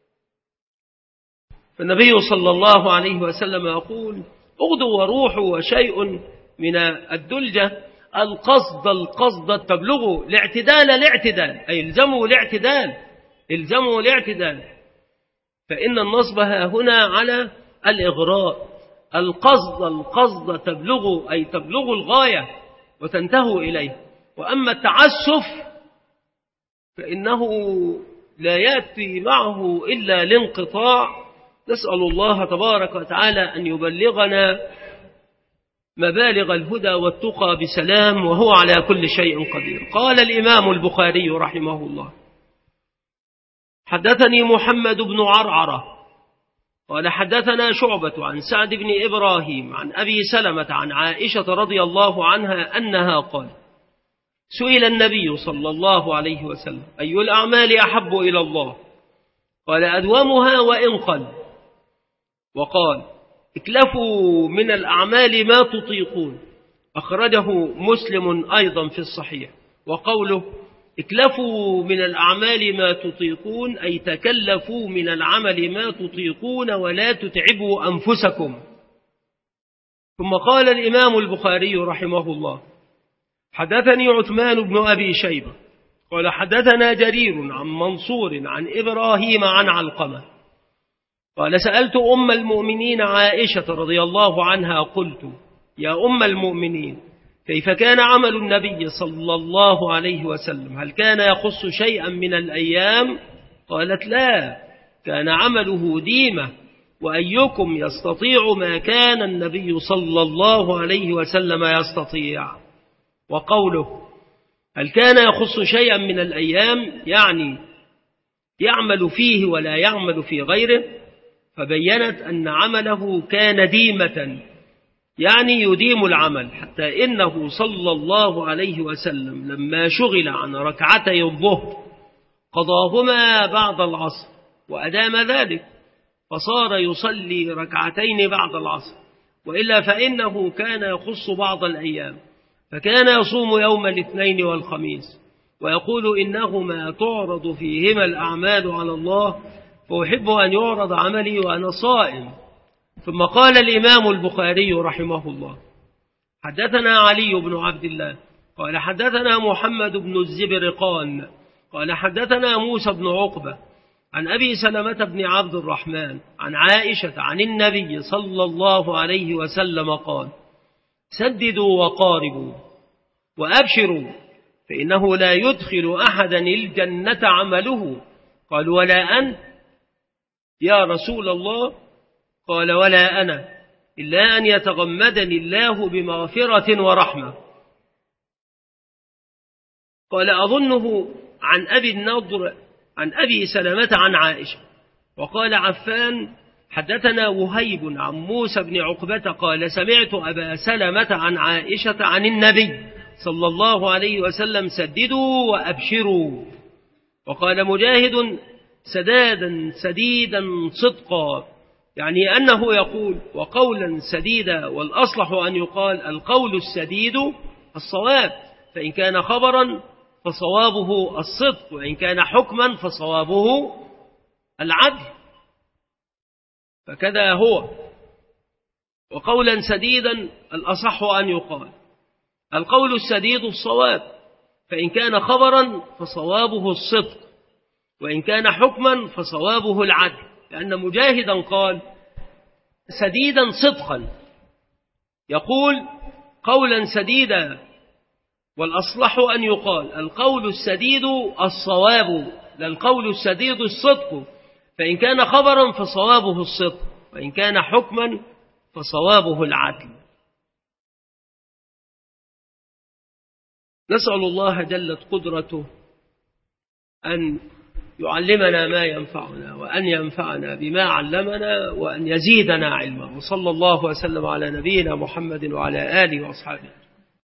فالنبي صلى الله عليه وسلم يقول: اغدوا وروحوا وشيء من الدلجة القصد تبلغوا الاعتدال، أي الزموا الاعتدال، فإن النصب هنا على الإغراء. القصد تبلغوا، أي تبلغوا الغاية وتنتهوا إليه. وأما التعسف فإنه لا يأتي معه إلا الانقطاع. نسأل الله تبارك وتعالى أن يبلغنا مبالغ الهدى والتقى بسلام، وهو على كل شيء قدير. قال الإمام البخاري رحمه الله: حدثني محمد بن عرعرة قال حدثنا شعبة عن سعد بن إبراهيم عن أبي سلمة عن عائشة رضي الله عنها أنها قال: سئل النبي صلى الله عليه وسلم: أي الأعمال أحب إلى الله؟ قال: أدومها وإن قل. وقال: اكلفوا من الأعمال ما تطيقون، أخرجه مسلم أيضا في الصحيح. وقوله اكلفوا من الأعمال ما تطيقون أي تكلفوا من العمل ما تطيقون ولا تتعبوا أنفسكم. ثم قال الإمام البخاري رحمه الله: حدثني عثمان بن أبي شيبة قال حدثنا جرير عن منصور عن إبراهيم عن علقمة قال: سألت أم المؤمنين عائشة رضي الله عنها قلت: يا أم المؤمنين، كيف كان عمل النبي صلى الله عليه وسلم؟ هل كان يخص شيئا من الأيام؟ قالت: لا، كان عمله ديمة، وأيكم يستطيع ما كان النبي صلى الله عليه وسلم يستطيع. وقوله هل كان يخص شيئا من الأيام يعني يعمل فيه ولا يعمل في غيره، فبينت أن عمله كان ديمة، يعني يديم العمل، حتى إنه صلى الله عليه وسلم لما شغل عن ركعتي الظهر قضاهما بعد العصر وأدام ذلك، فصار يصلي ركعتين بعد العصر، وإلا فإنه كان يخص بعض الأيام، فكان يصوم يوم الاثنين والخميس، ويقول إنهما تعرض فيهما الأعمال على الله، فأحب أن يعرض عملي وأنا صائم. ثم قال الإمام البخاري رحمه الله: حدثنا علي بن عبد الله قال حدثنا محمد بن الزبرقان قال حدثنا موسى بن عقبة عن أبي سلمة بن عبد الرحمن عن عائشة عن النبي صلى الله عليه وسلم قال: سددوا وقاربوا وأبشروا، فإنه لا يدخل أحدا الجنة عمله. قال: ولا أنت يا رسول الله؟ قال: ولا أنا، إلا أن يتغمدني الله بمغفرة ورحمة. قال: أظنه عن أبي النضر عن أبي سلمة عن عائشة. وقال عفان: حدثنا وهيب عن موسى بن عقبة قال: سمعت أبا سلمة عن عائشة عن النبي صلى الله عليه وسلم: سددوا وأبشروا. وقال مجاهد: سدادا سديدا صدقا، يعني أنه يقول وقولا سديدا، والأصلح أن يقال القول السديد الصواب، فإن كان خبرا فصوابه الصدق، وإن كان حكما فصوابه العدل، فكذا هو. وقولا سديدا الأصح أن يقال القول السديد الصواب، فإن كان خبرا فصوابه الصدق، وإن كان حكما فصوابه العدل، لأن مجاهدا قال سديدا صدقا، يقول قولا سديدا، والأصلح أن يقال القول السديد الصواب، لا القول السديد الصدق، فإن كان خبرا فصوابه الصدق، وإن كان حكما فصوابه العدل. نسأل الله جلت قدرته أن يعلمنا ما ينفعنا، وأن ينفعنا بما علمنا، وأن يزيدنا علما. وصلى الله وسلم على نبينا محمد وعلى آله وأصحابه.